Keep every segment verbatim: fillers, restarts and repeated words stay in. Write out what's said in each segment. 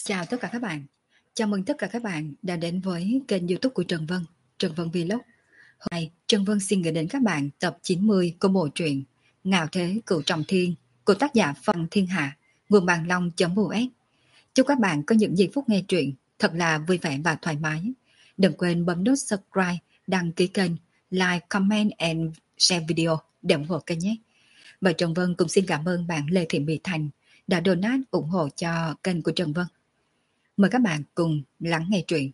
Chào tất cả các bạn. Chào mừng tất cả các bạn đã đến với kênh YouTube của Trần Vân, Trần Vân Vlog. Hôm nay, Trần Vân xin gửi đến các bạn tập chín mươi của bộ truyện Ngạo Thế Cửu Trọng Thiên của tác giả Phần Thiên Hạ, nguồn bàn long.us. Chúc các bạn có những giây phút nghe truyện thật là vui vẻ và thoải mái. Đừng quên bấm nút subscribe, đăng ký kênh, like, comment and share video để ủng hộ kênh nhé. Và Trần Vân cũng xin cảm ơn bạn Lê Thị Mỹ Thành đã donate ủng hộ cho kênh của Trần Vân. Mời các bạn cùng lắng nghe truyện.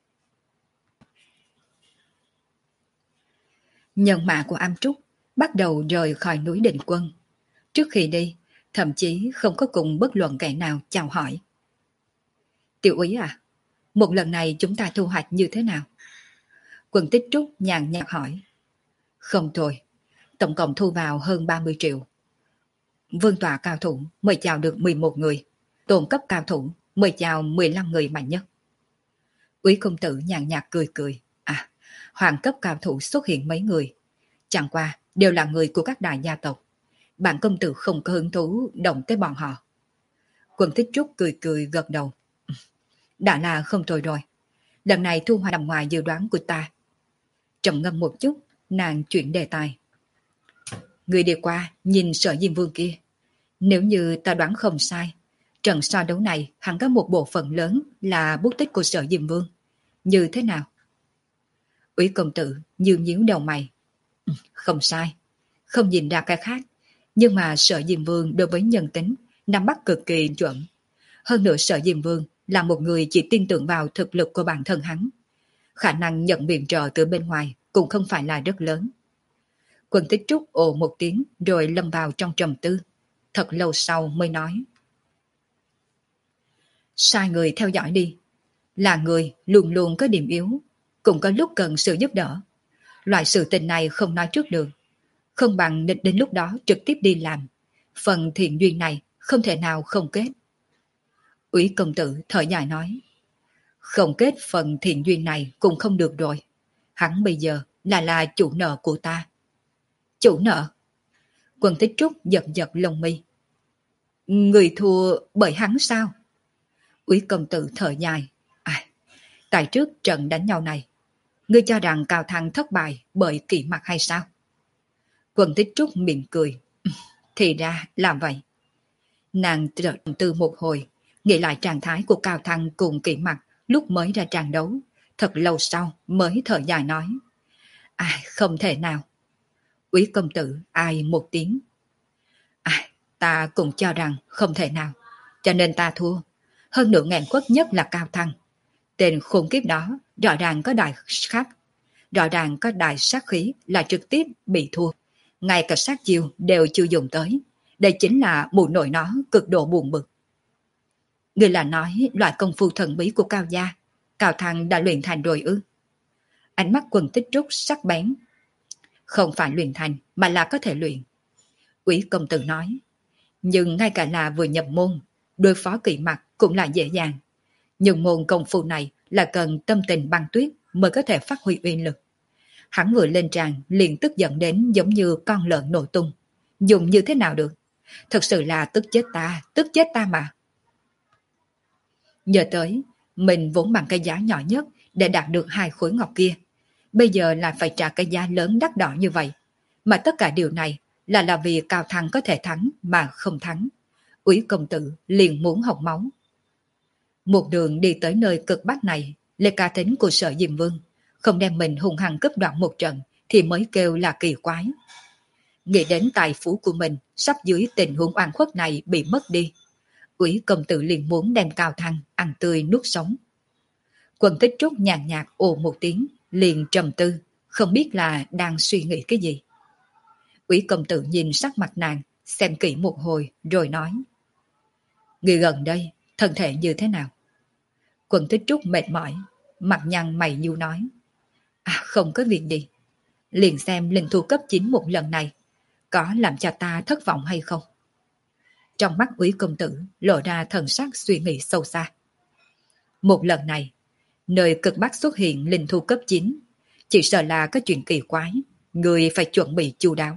Nhân mã của Am Trúc bắt đầu rời khỏi núi Định Quân. Trước khi đi, thậm chí không có cùng bất luận kẻ nào chào hỏi. Tiểu úy à, một lần này chúng ta thu hoạch như thế nào? Quân Tích Trúc nhàn nhạt hỏi. Không thôi, tổng cộng thu vào hơn ba mươi triệu. Vương tọa cao thủ mới chào được mười một người, tôn cấp cao thủ mới chào mười lăm người mạnh nhất. Úy công tử nhàn nhạt cười cười. À, hoàng cấp cao thủ xuất hiện mấy người, chẳng qua đều là người của các đại gia tộc. Bản công tử không có hứng thú động tới bọn họ. Quân Tích Trúc cười cười gật đầu. Đã là không tồi rồi. Lần này thu hoạch nằm ngoài dự đoán của ta. Trầm ngâm một chút, nàng chuyển đề tài. Người đi qua nhìn Sở Diêm Vương kia. Nếu như ta đoán không sai, trận so đấu này hẳn có một bộ phận lớn là bút tích của Sở Diêm Vương. Như thế nào? Úy công tử như nhíu đầu mày. Không sai, không nhìn ra cái khác. Nhưng mà Sở Diêm Vương đối với nhân tính nắm bắt cực kỳ chuẩn. Hơn nữa Sở Diêm Vương là một người chỉ tin tưởng vào thực lực của bản thân hắn. Khả năng nhận viện trợ từ bên ngoài cũng không phải là rất lớn. Quân Tích Trúc ồ một tiếng rồi lâm vào trong trầm tư. Thật lâu sau mới nói. Sai người theo dõi đi. Là người luôn luôn có điểm yếu, cũng có lúc cần sự giúp đỡ. Loại sự tình này không nói trước được. Không bằng đến, đến lúc đó trực tiếp đi làm. Phần thiện duyên này không thể nào không kết. Úy công tử thở dài nói. Không kết phần thiện duyên này cũng không được rồi. Hắn bây giờ là là chủ nợ của ta. Chủ nợ? Quân Tích Trúc giật giật lông mi. Người thua bởi hắn sao? Úy công tử thở dài. À, tại trước trận đánh nhau này, ngươi cho rằng Cao Thăng thất bại bởi kỵ mặt hay sao? Quân Tích Trúc mỉm cười. Thì ra làm vậy. Nàng trầm tư một hồi, nghĩ lại trạng thái của Cao Thăng cùng kỵ mặt lúc mới ra trận đấu. Thật lâu sau mới thở dài nói. À, không thể nào. Úy công tử ai một tiếng. À, ta cũng cho rằng không thể nào, cho nên ta thua. Hơn nữa nghẹn quất nhất là Cao Thăng. Tên khốn kiếp đó rõ ràng có đại khắc, rõ ràng có đại sát khí là trực tiếp bị thua. Ngay cả sát chiêu đều chưa dùng tới. Đây chính là mụ nội nó cực độ buồn bực. Người là nói loại công phu thần bí của Cao gia, Cao Thăng đã luyện thành rồi ư? Ánh mắt Quân Tích Trúc sắc bén. Không phải luyện thành mà là có thể luyện. Úy công tử nói. Nhưng ngay cả là vừa nhập môn, đối phó kỵ mặt cũng là dễ dàng. Nhưng môn công phu này là cần tâm tình băng tuyết mới có thể phát huy uy lực. Hắn vừa lên tràn liền tức giận đến giống như con lợn nổ tung. Dùng như thế nào được? Thật sự là tức chết ta, tức chết ta mà. Nhớ tới, mình vốn bằng cái giá nhỏ nhất để đạt được hai khối ngọc kia. Bây giờ là phải trả cái giá lớn đắt đỏ như vậy. Mà tất cả điều này là là vì Cao Thăng có thể thắng mà không thắng. Úy công tử liền muốn học máu. Một đường đi tới nơi cực bắc này, lê ca tính của Sở Diêm Vương không đem mình hung hăng cướp đoạn một trận thì mới kêu là kỳ quái. Nghĩ đến tài phú của mình sắp dưới tình huống oan khuất này bị mất đi, Úy công tử liền muốn đem Cao Thăng ăn tươi nuốt sống. Quân Tích Trúc nhàn nhạt ồ một tiếng, liền trầm tư, không biết là đang suy nghĩ cái gì. Úy công tử nhìn sắc mặt nàng, xem kỹ một hồi rồi nói. Người gần đây, thân thể như thế nào? Quân Tích Trúc mệt mỏi, mặt nhăn mày nhu nói. À, không có việc gì. Liền xem linh thu cấp chín một lần này, có làm cho ta thất vọng hay không? Trong mắt Úy công tử lộ ra thần sắc suy nghĩ sâu xa. Một lần này, nơi cực bắc xuất hiện linh thu cấp chín, chỉ sợ là có chuyện kỳ quái, người phải chuẩn bị chu đáo.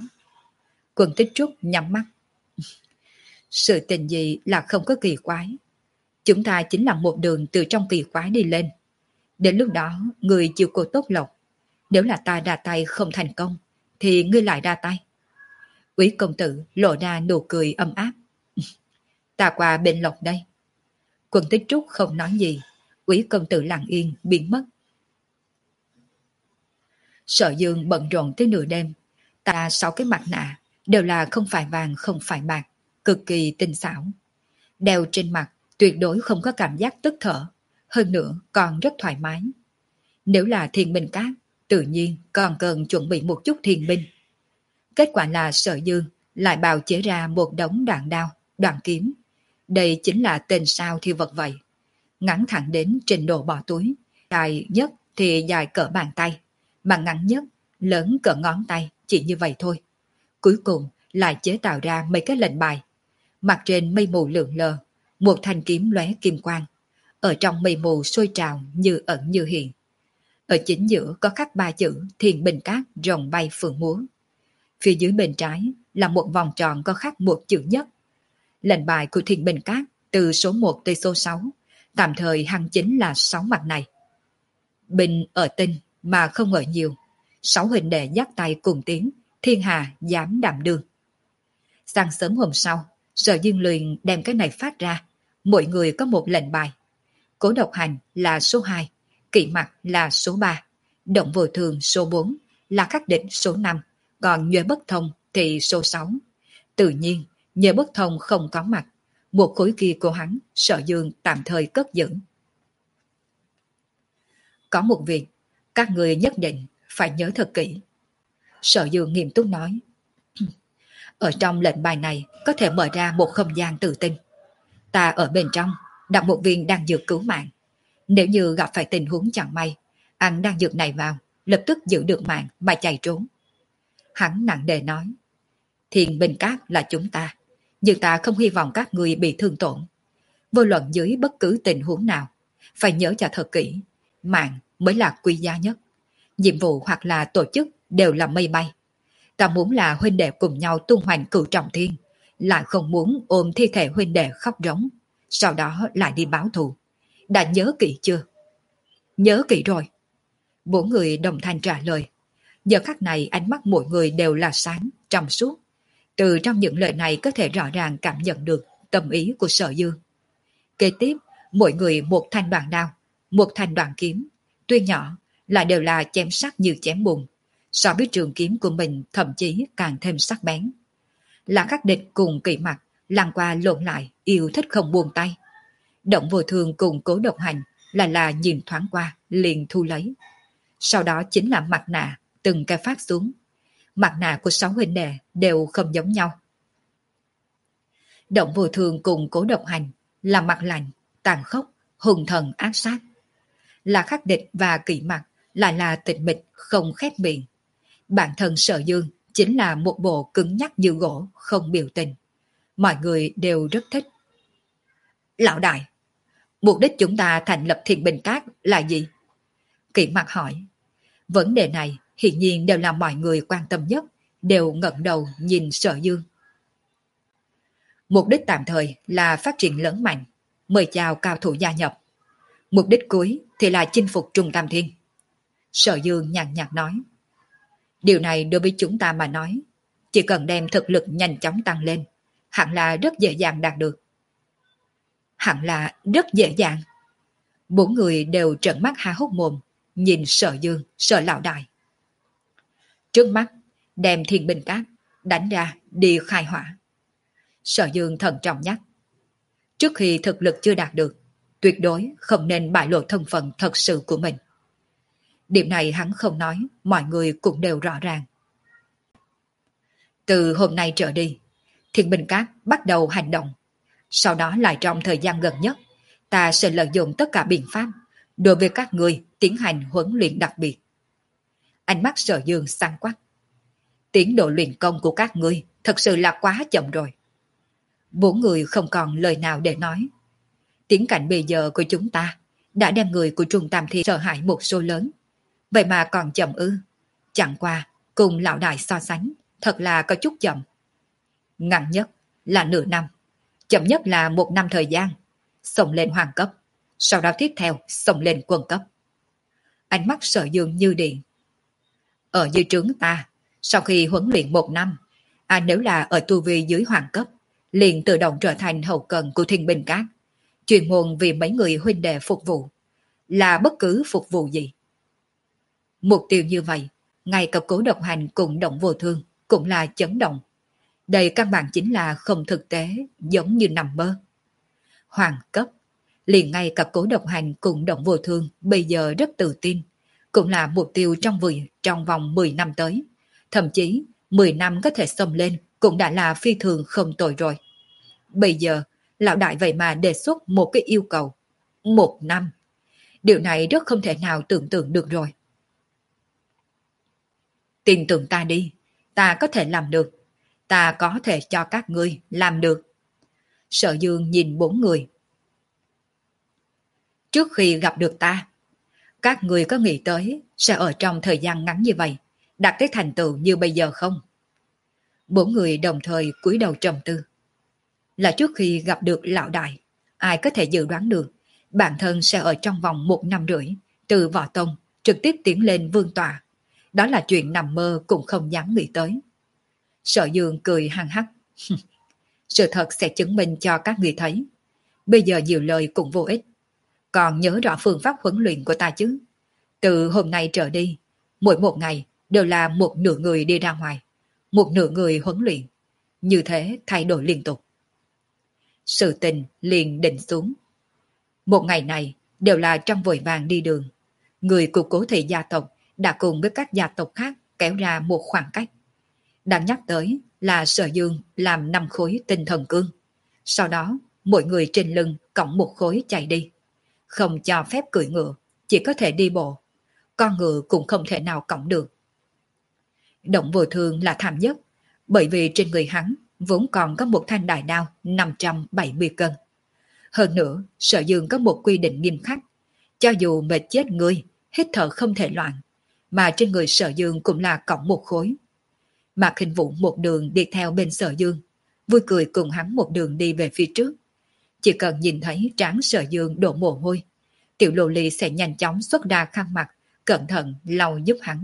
Quân Tích Trúc nhắm mắt. Sự tình gì là không có kỳ quái. Chúng ta chính là một đường từ trong kỳ quái đi lên. Đến lúc đó, người chịu cô tốt lộc. Nếu là ta ra tay không thành công, thì ngươi lại ra tay. Úy công tử lộ ra nụ cười ấm áp. Ta qua bên lộc đây. Quân Tích Trúc không nói gì. Úy công tử lặng yên biến mất. Sở Dương bận rộn tới nửa đêm. Ta sáu cái mặt nạ đều là không phải vàng không phải bạc, cực kỳ tinh xảo. Đeo trên mặt tuyệt đối không có cảm giác tức thở, hơn nữa còn rất thoải mái. Nếu là thiên binh cát, tự nhiên còn cần chuẩn bị một chút thiên binh. Kết quả là Sở Dương lại bào chế ra một đống đoạn đao, đoạn kiếm. Đây chính là tên sao thi vật vậy. Ngắn thẳng đến trình độ bỏ túi, dài nhất thì dài cỡ bàn tay, mà ngắn nhất lớn cỡ ngón tay, chỉ như vậy thôi. Cuối cùng lại chế tạo ra mấy cái lệnh bài. Mặt trên mây mù lượn lờ, một thanh kiếm lóe kim quang. Ở trong mây mù sôi trào như ẩn như hiện. Ở chính giữa có khắc ba chữ Thiên Bình Cát rồng bay phượng múa. Phía dưới bên trái là một vòng tròn có khắc một chữ nhất. Lệnh bài của Thiên Bình Cát từ số một tới số sáu, tạm thời hằng chính là sáu mặt này. Bình ở tinh mà không ở nhiều. Sáu huynh đệ dắt tay cùng tiếng, thiên hà dám đảm đương. Sáng sớm hôm sau, Sở Dương liền đem cái này phát ra. Mỗi người có một lệnh bài. Cố Độc Hành là số hai, Kỵ Mặc là số ba, Động Vô Thường số bốn, là Khắc Địch số năm, còn Nhuệ Bất Thông thì số sáu. Tự nhiên, Nhuệ Bất Thông không có mặt. Một khối kia của hắn, Sở Dương tạm thời cất giữ. Có một việc, các người nhất định phải nhớ thật kỹ. Sở Dương nghiêm túc nói. Ở trong lệnh bài này có thể mở ra một không gian tự tinh. Ta ở bên trong đặt một viên đan dược cứu mạng. Nếu như gặp phải tình huống chẳng may, ăn đan dược này vào, lập tức giữ được mạng mà chạy trốn. Hắn nặng nề nói. Thiên Bình Cát là chúng ta, nhưng ta không hy vọng các người bị thương tổn. Vô luận dưới bất cứ tình huống nào, phải nhớ cho thật kỹ, mạng mới là quý giá nhất. Nhiệm vụ hoặc là tổ chức đều là mây bay. Ta muốn là huynh đệ cùng nhau tung hoành cửu trọng thiên, lại không muốn ôm thi thể huynh đệ khóc rống, sau đó lại đi báo thù. Đã nhớ kỹ chưa? Nhớ kỹ rồi. Bốn người đồng thanh trả lời. Giờ khắc này ánh mắt mỗi người đều là sáng, trong suốt. Từ trong những lời này có thể rõ ràng cảm nhận được tâm ý của Sở Dương. Kế tiếp, mỗi người một thanh đoạn đao, một thanh đoạn kiếm. Tuy nhỏ, lại đều là chém sắc như chém bùn. So với trường kiếm của mình thậm chí càng thêm sắc bén. Là Khắc Địch cùng Kỵ Mặc lăn qua lộn lại, yêu thích không buông tay. Động Vô Thường cùng Cố Độc Hành là là nhìn thoáng qua, liền thu lấy. Sau đó chính là mặt nạ, từng cái phát xuống. Mặt nạ của sáu huynh đệ đều không giống nhau. Động Vô Thường cùng Cố Độc Hành là mặt lạnh, tàn khốc, hùng thần ác sát. Là Khắc Địch và Kỵ Mặc lại là tịch mịch, không khép miệng. Bản thân Sở Dương chính là một bộ cứng nhắc như gỗ, không biểu tình. Mọi người đều rất thích. Lão đại, mục đích chúng ta thành lập Thiên Bình Cát là gì? Kỵ Mặc hỏi. Vấn đề này hiển nhiên đều là mọi người quan tâm nhất, đều ngẩng đầu nhìn Sở Dương. Mục đích tạm thời là phát triển lớn mạnh, mời chào cao thủ gia nhập. Mục đích cuối thì là chinh phục Trung Tam Thiên. Sở Dương nhàn nhạt nói. Điều này đối với chúng ta mà nói, chỉ cần đem thực lực nhanh chóng tăng lên, hẳn là rất dễ dàng đạt được. Hẳn là rất dễ dàng. Bốn người đều trợn mắt há hốc mồm, nhìn Sở Dương, Sở lão đại. Trước mắt, đem Thiên Bình Cát đánh ra đi khai hỏa. Sở Dương thận trọng nhắc. Trước khi thực lực chưa đạt được, tuyệt đối không nên bại lộ thân phận thật sự của mình. Điểm này hắn không nói, mọi người cũng đều rõ ràng. Từ hôm nay trở đi, Thiên Bình Cát bắt đầu hành động. Sau đó lại trong thời gian gần nhất, ta sẽ lợi dụng tất cả biện pháp đối với các người tiến hành huấn luyện đặc biệt. Ánh mắt Sở Dương sáng quắc. Tiến độ luyện công của các ngươi thật sự là quá chậm rồi. Bốn người không còn lời nào để nói. Tiến cảnh bây giờ của chúng ta đã đem người của Trung Tam Thiên sợ hãi một số lớn. Vậy mà còn chậm ư? Chẳng qua cùng lão đại so sánh, thật là có chút chậm. Ngắn nhất là nửa năm, chậm nhất là một năm thời gian. xông lên hoàng cấp, sau đó tiếp theo xông lên quân cấp. Ánh mắt Sở Dương như điện. Ở dưới trướng ta, sau khi huấn luyện một năm, à nếu là ở tu vi dưới hoàng cấp, liền tự động trở thành hậu cần của Thiên Binh Các, chuyên môn vì mấy người huynh đệ phục vụ, là bất cứ phục vụ gì. Mục tiêu như vậy, ngay cả Cố Độc Hành cùng Động Vô Thương cũng là chấn động. Đây căn bản chính là không thực tế, giống như nằm mơ. Hoàng cấp, liền ngay cả Cố Độc Hành cùng Động Vô Thương bây giờ rất tự tin, cũng là mục tiêu trong vườn trong vòng mười năm tới. Thậm chí mười năm có thể xông lên cũng đã là phi thường không tồi rồi. Bây giờ, lão đại vậy mà đề xuất một cái yêu cầu. Một năm. Điều này rất không thể nào tưởng tượng được rồi. Tin tưởng ta đi, ta có thể làm được. Ta có thể cho các ngươi làm được. Sở Dương nhìn bốn người. Trước khi gặp được ta, các ngươi có nghĩ tới sẽ ở trong thời gian ngắn như vậy đạt tới thành tựu như bây giờ không? Bốn người đồng thời cúi đầu trầm tư. Là trước khi gặp được lão đại, ai có thể dự đoán được bản thân sẽ ở trong vòng một năm rưỡi từ võ tông trực tiếp tiến lên vương tọa. Đó là chuyện nằm mơ cũng không dám nghĩ tới. Sở Dương cười hăng hắc. Sự thật sẽ chứng minh cho các người thấy. Bây giờ nhiều lời cũng vô ích. Còn nhớ rõ phương pháp huấn luyện của ta chứ? Từ hôm nay trở đi, mỗi một ngày đều là một nửa người đi ra ngoài, một nửa người huấn luyện. Như thế thay đổi liên tục. Sự tình liền định xuống. Một ngày này đều là trong vội vàng đi đường. Người của Cố thị gia tộc đã cùng với các gia tộc khác kéo ra một khoảng cách. Đáng nhắc tới là Sở Dương làm năm khối tinh thần cương. Sau đó mỗi người trên lưng cõng một khối chạy đi. Không cho phép cưỡi ngựa, chỉ có thể đi bộ. Con ngựa cũng không thể nào cõng được. Động Vô Thương là thảm nhất, bởi vì trên người hắn vốn còn có một thanh đại đao năm trăm bảy mươi cân. Hơn nữa, Sở Dương có một quy định nghiêm khắc. Cho dù mệt chết người, hít thở không thể loạn, mà trên người Sở Dương cũng là cõng một khối. Mạc Khinh Vũ một đường đi theo bên Sở Dương, vui cười cùng hắn một đường đi về phía trước. Chỉ cần nhìn thấy trán Sở Dương đổ mồ hôi, tiểu lô ly sẽ nhanh chóng xuất ra khăn mặt, cẩn thận lau giúp hắn.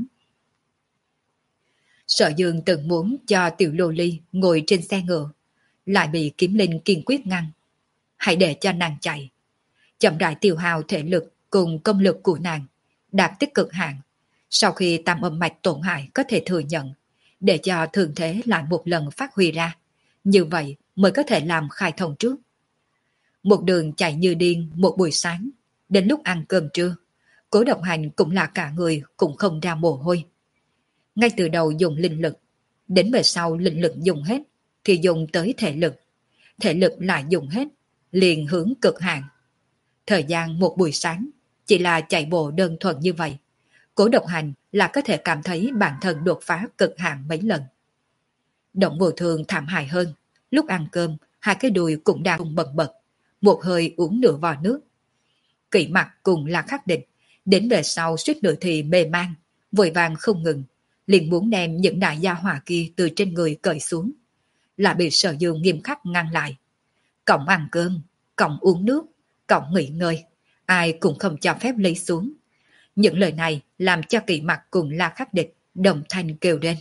Sở Dương từng muốn cho tiểu lô ly ngồi trên xe ngựa, lại bị Kiếm Linh kiên quyết ngăn. Hãy để cho nàng chạy. Chậm rãi tiêu hao thể lực cùng công lực của nàng, đạt tới cực hạn. Sau khi tam âm mạch tổn hại có thể thừa nhận, để cho thường thế lại một lần phát huy ra. Như vậy mới có thể làm khai thông trước. Một đường chạy như điên một buổi sáng, đến lúc ăn cơm trưa, Cố Độc Hành cũng là cả người cũng không ra mồ hôi. Ngay từ đầu dùng linh lực, đến về sau linh lực dùng hết, thì dùng tới thể lực. Thể lực lại dùng hết, liền hướng cực hạn. Thời gian một buổi sáng, chỉ là chạy bộ đơn thuần như vậy, Cố Độc Hành là có thể cảm thấy bản thân đột phá cực hạn mấy lần. Động Vô Thương thảm hại hơn, lúc ăn cơm, hai cái đùi cũng đang cùng bật bật, một hơi uống nửa vò nước. Kỵ Mặc cùng là khắc định, đến về sau suýt nữa thì mê man, vội vàng không ngừng, liền muốn đem những đại gia hỏa kia từ trên người cởi xuống, là bị Sở Dương nghiêm khắc ngăn lại. Cổng ăn cơm, cổng uống nước, cổng nghỉ ngơi, ai cũng không cho phép lấy xuống. Những lời này làm cho Kỵ Mặc cùng La Khắc Địch đồng thanh kêu lên.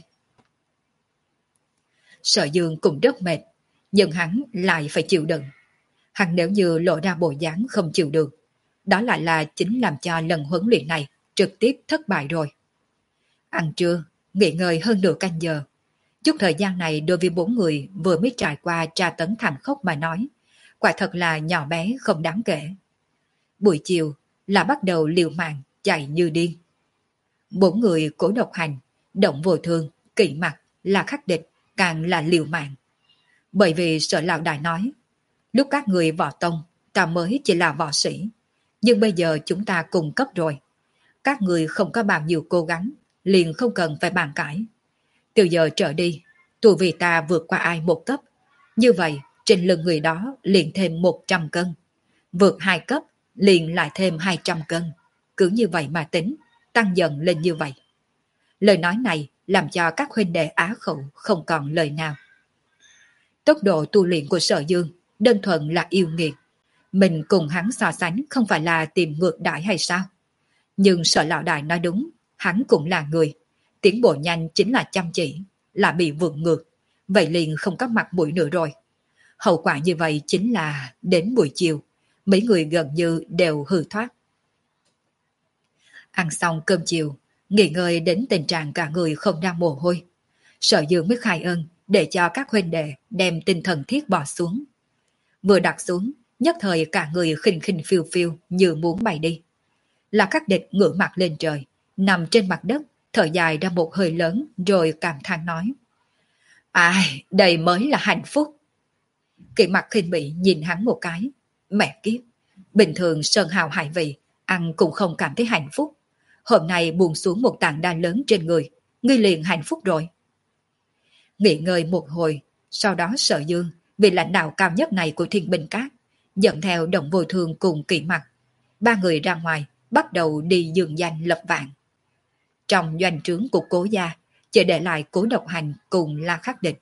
Sở Dương cũng rất mệt, nhưng hắn lại phải chịu đựng. Hắn nếu như lộ ra bộ dáng không chịu được, đó lại là chính làm cho lần huấn luyện này trực tiếp thất bại rồi. Ăn trưa, nghỉ ngơi hơn nửa canh giờ. Chút thời gian này đối với bốn người vừa mới trải qua tra tấn thảm khốc mà nói, quả thật là nhỏ bé không đáng kể. Buổi chiều là bắt đầu liều mạng chạy như điên. Bốn người Cố Độc Hành, Động Vô Thương, Kỵ Mặc, La Khắc Địch càng là liều mạng. Bởi vì Sở lão đại nói, lúc các người võ tông, ta mới chỉ là võ sĩ, nhưng bây giờ chúng ta cùng cấp rồi. Các người không có bao nhiêu cố gắng, liền không cần phải bàn cãi. Từ giờ trở đi, tu vì ta vượt qua ai một cấp, như vậy trên lưng người đó liền thêm một trăm cân. Vượt hai cấp, liền lại thêm hai trăm cân. Cứ như vậy mà tính, tăng dần lên như vậy. Lời nói này làm cho các huynh đệ á khẩu không còn lời nào. Tốc độ tu luyện của Sở Dương đơn thuần là yêu nghiệt. Mình cùng hắn so sánh không phải là tìm ngược đại hay sao? Nhưng sợ lão đại nói đúng, hắn cũng là người. Tiến bộ nhanh chính là chăm chỉ, là bị vượng ngược. Vậy liền không có mặt mũi nữa rồi. Hậu quả như vậy chính là đến buổi chiều, mấy người gần như đều hư thoát. Ăn xong cơm chiều, nghỉ ngơi đến tình trạng cả người không ra mồ hôi. Sở Dương mới khai ân để cho các huynh đệ đem tinh thần thiết bỏ xuống. Vừa đặt xuống, nhất thời cả người khinh khinh phiêu phiêu như muốn bay đi. Là Khắc Địch ngửa mặt lên trời, nằm trên mặt đất, thở dài ra một hơi lớn rồi cảm thán nói. Ai, đây mới là hạnh phúc. Kỵ mặt khinh bỉ nhìn hắn một cái. Mẹ kiếp, bình thường sơn hào hải vị, ăn cũng không cảm thấy hạnh phúc. Hôm nay buông xuống một tảng đá lớn trên người, ngươi liền hạnh phúc rồi. Nghỉ ngơi một hồi, sau đó Sở Dương, vị lãnh đạo cao nhất này của Thiên Binh Các, dẫn theo Đồng Vô Thường cùng Kỵ Mặt. Ba người ra ngoài, bắt đầu đi dương danh lập vạn. Trong doanh trướng của Cố gia, chỉ để lại Cố Độc Hành cùng La Khắc Địch.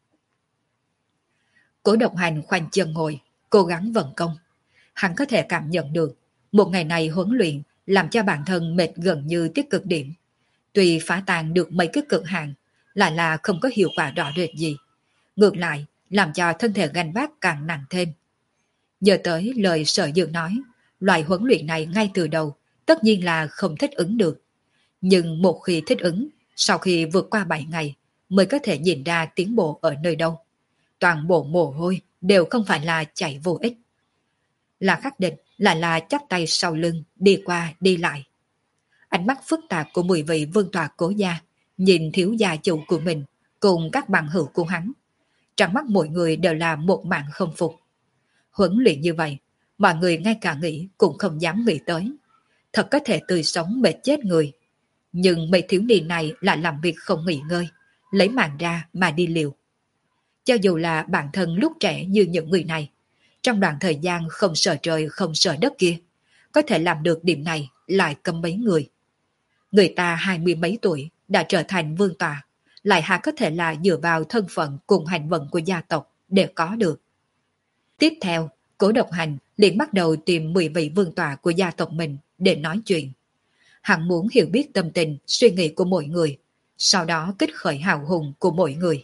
Cố Độc Hành khoanh chân ngồi, cố gắng vận công. Hắn có thể cảm nhận được, một ngày này huấn luyện làm cho bản thân mệt gần như tiết cực điểm. Tuy phá tan được mấy cái cực hạn, lại là không có hiệu quả rõ rệt gì. Ngược lại, làm cho thân thể gánh vác càng nặng thêm. Giờ tới lời Sở Dương nói, loại huấn luyện này ngay từ đầu, tất nhiên là không thích ứng được. Nhưng một khi thích ứng, sau khi vượt qua bảy ngày, mới có thể nhìn ra tiến bộ ở nơi đâu. Toàn bộ mồ hôi đều không phải là chảy vô ích. Là Khắc Địch lại là chắp tay sau lưng, đi qua đi lại. Ánh mắt phức tạp của mười vị vương tọa Cố gia, nhìn thiếu gia chủ của mình, cùng các bằng hữu của hắn. Trong mắt mọi người đều là một mạng không phục. Huấn luyện như vậy, mọi người ngay cả nghĩ cũng không dám nghĩ tới. Thật có thể tươi sống mệt chết người. Nhưng mấy thiếu niên này lại làm việc không nghỉ ngơi, lấy mạng ra mà đi liều. Cho dù là bản thân lúc trẻ như những người này, trong đoạn thời gian không sợ trời không sợ đất kia, có thể làm được điểm này lại cầm mấy người. Người ta hai mươi mấy tuổi đã trở thành vương tọa, lại há có thể là dựa vào thân phận cùng hành vận của gia tộc để có được. Tiếp theo, Cố Độc Hành liền bắt đầu tìm mười vị vương tọa của gia tộc mình để nói chuyện. Hắn muốn hiểu biết tâm tình, suy nghĩ của mỗi người, sau đó kích khởi hào hùng của mỗi người.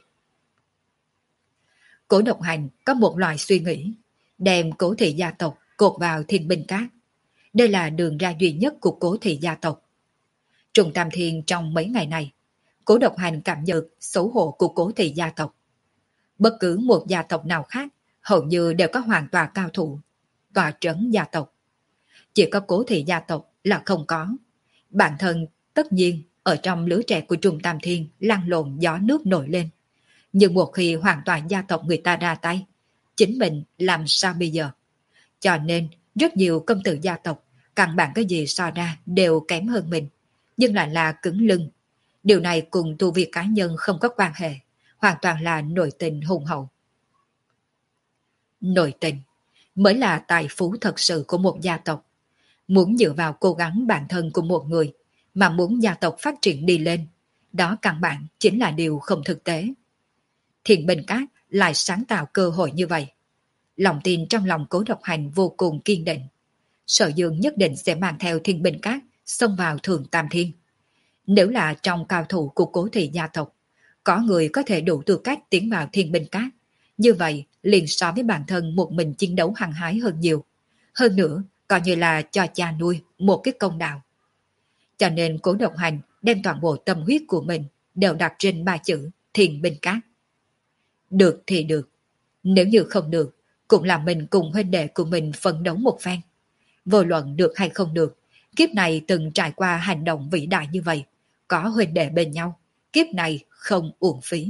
Cố Độc Hành có một loại suy nghĩ, đem Cố thị gia tộc cột vào Thiên Binh Các. Đây là đường ra duy nhất của Cố thị gia tộc. Trùng Tam Thiên trong mấy ngày này, Cố Độc Hành cảm nhận xấu hổ của Cố thị gia tộc. Bất cứ một gia tộc nào khác, hầu như đều có hoàn toàn cao thủ, tòa trấn gia tộc. Chỉ có Cố thị gia tộc là không có. Bản thân tất nhiên ở trong lứa trẻ của Trùng Tam Thiên lăn lộn gió nước nổi lên. Nhưng một khi hoàn toàn gia tộc người ta ra tay, chính mình làm sao bây giờ? Cho nên rất nhiều công tử gia tộc, căn bản cái gì so ra đều kém hơn mình, nhưng lại là cứng lưng. Điều này cùng tu vi cá nhân không có quan hệ, hoàn toàn là nội tình hùng hậu. Nội tình mới là tài phú thật sự của một gia tộc. Muốn dựa vào cố gắng bản thân của một người, mà muốn gia tộc phát triển đi lên, đó căn bản chính là điều không thực tế. Thiên Binh Các lại sáng tạo cơ hội như vậy. Lòng tin trong lòng Cố Độc Hành vô cùng kiên định. Sở Dương nhất định sẽ mang theo Thiên Binh Các xông vào Thượng Tam Thiên. Nếu là trong cao thủ của Cố thị gia tộc, có người có thể đủ tư cách tiến vào Thiên Binh Các, như vậy liền so với bản thân một mình chiến đấu hăng hái hơn nhiều. Hơn nữa, coi như là cho cha nuôi một cái công đạo. Cho nên Cố Độc Hành đem toàn bộ tâm huyết của mình đều đặt trên ba chữ Thiên Binh Các. Được thì được, nếu như không được, cũng là mình cùng huynh đệ của mình phấn đấu một phen. Vô luận được hay không được, kiếp này từng trải qua hành động vĩ đại như vậy, có huynh đệ bên nhau, kiếp này không uổng phí.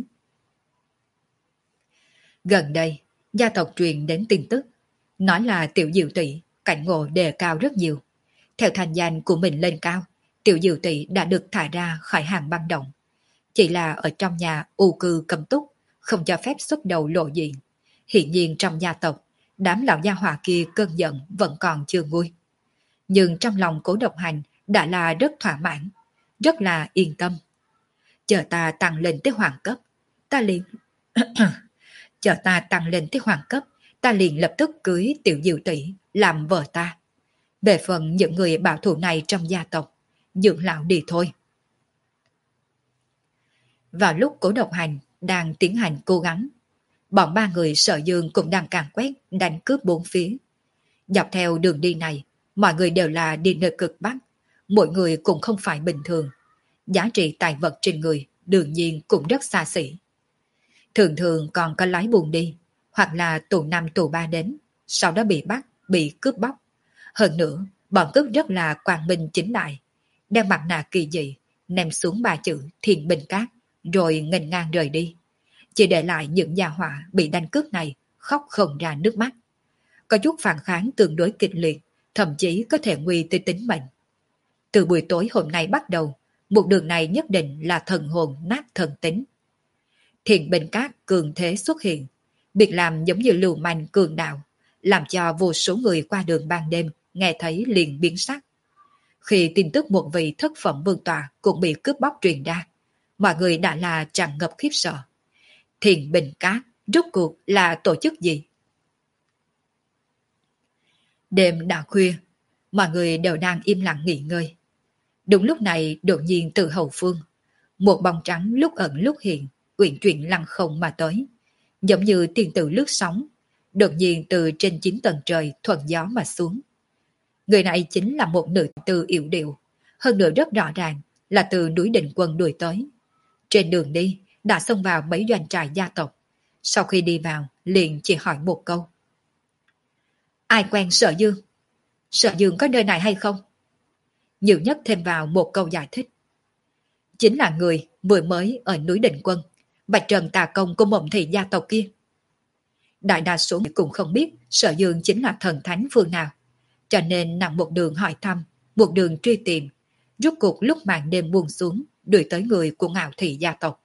Gần đây, gia tộc truyền đến tin tức, nói là Tiểu Diệu Tỷ cảnh ngộ đề cao rất nhiều. Theo thành danh của mình lên cao, Tiểu Diệu Tỷ đã được thả ra khỏi hàng băng động. Chỉ là ở trong nhà u cư cầm túc, không cho phép xuất đầu lộ diện. Hiện nhiên trong gia tộc, đám lão gia hỏa kia cơn giận vẫn còn chưa nguôi. Nhưng trong lòng Cố Độc Hành đã là rất thỏa mãn, rất là yên tâm. Chờ ta tăng lên tới hoàng cấp, ta liền... Chờ ta tăng lên tới hoàng cấp, ta liền lập tức cưới Tiểu Diệu Tỷ, làm vợ ta. Về phần những người bảo thủ này trong gia tộc, dưỡng lão đi thôi. Vào lúc Cố Độc Hành đang tiến hành cố gắng, bọn ba người Sở Dương cũng đang càn quét đánh cướp bốn phía. Dọc theo đường đi này, mọi người đều là đi nơi cực Bắc, mỗi người cũng không phải bình thường. Giá trị tài vật trên người đương nhiên cũng rất xa xỉ. Thường thường còn có lái buồn đi, hoặc là tù năm tù ba đến, sau đó bị bắt, bị cướp bóc. Hơn nữa, bọn cướp rất là quang minh chính đại, đeo mặt nạ kỳ dị, ném xuống ba chữ Thiền Bình Cát, rồi nghênh ngang rời đi. Chỉ để lại những gia họa bị đánh cướp này khóc không ra nước mắt. Có chút phản kháng tương đối kịch liệt, thậm chí có thể nguy tới tính mệnh. Từ buổi tối hôm nay bắt đầu, một đường này nhất định là thần hồn nát thần tính. Thiền Bình Cát cường thế xuất hiện, việc làm giống như lưu manh cường đạo, làm cho vô số người qua đường ban đêm nghe thấy liền biến sắc. Khi tin tức một vị thất phẩm vương tọa cũng bị cướp bóc truyền ra, mọi người đã là tràn ngập khiếp sợ. Thiền Bình Cát rốt cuộc là tổ chức gì? Đêm đã khuya, mọi người đều đang im lặng nghỉ ngơi. Đúng lúc này đột nhiên từ hậu phương, một bóng trắng lúc ẩn lúc hiện, uyển chuyển lăng không mà tới, giống như tiên tử lướt sóng, đột nhiên từ trên chín tầng trời thuận gió mà xuống. Người này chính là một nữ tử yểu điệu, hơn nữa rất rõ ràng là từ núi Định Quân đuổi tới. Trên đường đi đã xông vào mấy doanh trại gia tộc, sau khi đi vào liền chỉ hỏi một câu: ai quen Sở Dương? Sở Dương có nơi này hay không? Nhiều nhất thêm vào một câu giải thích: chính là người vừa mới ở núi Định Quân, Bạch Trần tà công của Mộng Thị gia tộc kia. Đại đa số người cũng không biết Sở Dương chính là thần thánh phương nào, cho nên nặng một đường hỏi thăm, một đường truy tìm, rốt cuộc lúc màn đêm buông xuống đuổi tới người của Ngạo Thị gia tộc.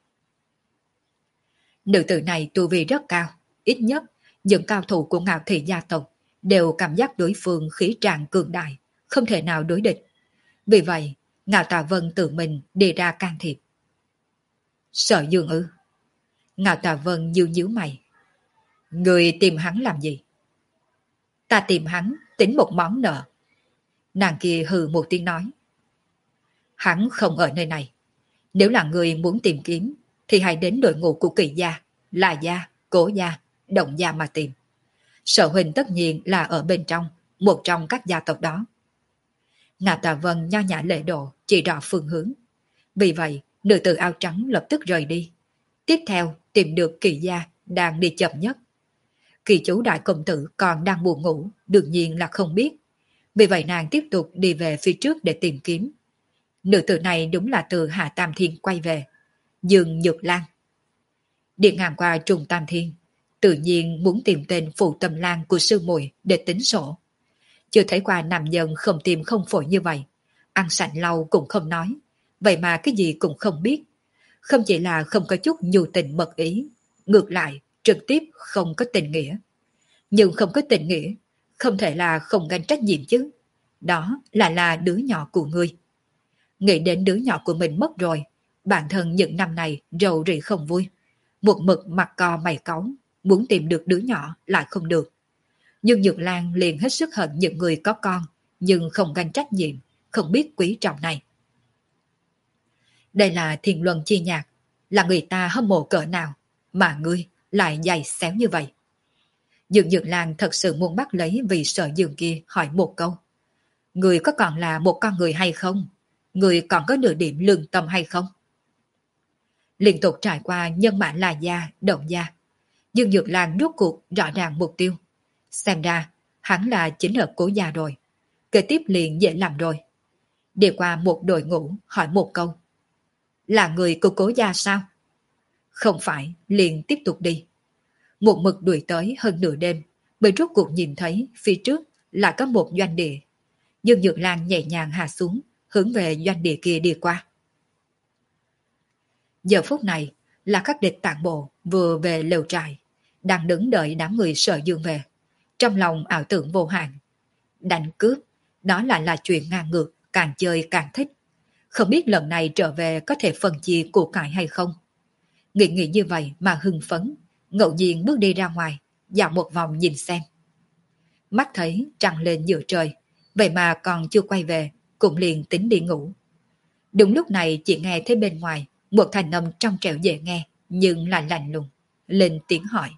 Nữ tử này tu vi rất cao, ít nhất những cao thủ của Ngạo Thị gia tộc đều cảm giác đối phương khí tràng cường đại, không thể nào đối địch. Vì vậy, Ngạo Tà Vân tự mình đi ra can thiệp. Sở Dương ư? Ngạo Tà Vân nhíu nhíu mày. Người tìm hắn làm gì? Ta tìm hắn tính một món nợ. Nàng kia hừ một tiếng nói. Hắn không ở nơi này. Nếu là người muốn tìm kiếm, thì hãy đến đội ngũ của Kỳ gia, La gia, Cố gia, Động gia mà tìm. Sở huynh tất nhiên là ở bên trong, một trong các gia tộc đó. Ngạo Tà Vân nho nhã lễ độ, chỉ rõ phương hướng. Vì vậy, nữ tử áo trắng lập tức rời đi. Tiếp theo, tìm được Kỳ gia đang đi chậm nhất. Kỳ chú đại công tử còn đang buồn ngủ, đương nhiên là không biết. Vì vậy nàng tiếp tục đi về phía trước để tìm kiếm. Nữ tử này đúng là từ Hạ Tam Thiên quay về. Dương Nhược Lan. Điện ngang qua Trùng Tam Thiên, tự nhiên muốn tìm tên phụ tâm lang của sư muội để tính sổ. Chưa thấy qua nam nhân không tim không phổi như vậy. Ăn sạch lâu cũng không nói. Vậy mà cái gì cũng không biết. Không chỉ là không có chút nhu tình mật ý, ngược lại trực tiếp không có tình nghĩa. Nhưng không có tình nghĩa, không thể là không gánh trách nhiệm chứ. Đó là là đứa nhỏ của ngươi. Nghĩ đến đứa nhỏ của mình mất rồi, bản thân những năm này rầu rĩ không vui. Một mực mặt co mày cáu, muốn tìm được đứa nhỏ lại không được. Nhưng Nhược Lan liền hết sức hận những người có con, nhưng không gánh trách nhiệm, không biết quý trọng này. Đây là Thiên Luân chi nhạc, là người ta hâm mộ cỡ nào, mà ngươi lại dày xéo như vậy. Dương Nhược Lan thật sự muốn bắt lấy vì Sở Dương kia hỏi một câu. Người có còn là một con người hay không? Người còn có nửa điểm lương tâm hay không? Liên tục trải qua nhân mã là gia, Động gia. Dương Nhược Lan rốt cuộc rõ ràng mục tiêu. Xem ra, hắn là chính hợp Cố gia rồi. Kế tiếp liền dễ làm rồi. Đi qua một đội ngũ hỏi một câu. Là người của Cố gia sao? Không phải, liền tiếp tục đi. Một mực đuổi tới hơn nửa đêm, mới rốt cuộc nhìn thấy phía trước là có một doanh địa. Dương Nhược Lan nhẹ nhàng hạ xuống, hướng về doanh địa kia đi qua. Giờ phút này là các địch tản bộ vừa về lều trại, đang đứng đợi đám người Sở Dương về. Trong lòng ảo tưởng vô hạn. Đánh cướp, đó lại là chuyện ngang ngược, càng chơi càng thích. Không biết lần này trở về có thể phân chia của cải hay không. Nghĩ nghĩ như vậy mà hưng phấn, ngẫu nhiên bước đi ra ngoài, dạo một vòng nhìn xem. mắt thấy trăng lên giữa trời, vậy mà còn chưa quay về, cũng liền tính đi ngủ. Đúng lúc này chỉ nghe thấy bên ngoài một thanh âm trong trẻo dễ nghe nhưng là lạnh lùng, lên tiếng hỏi.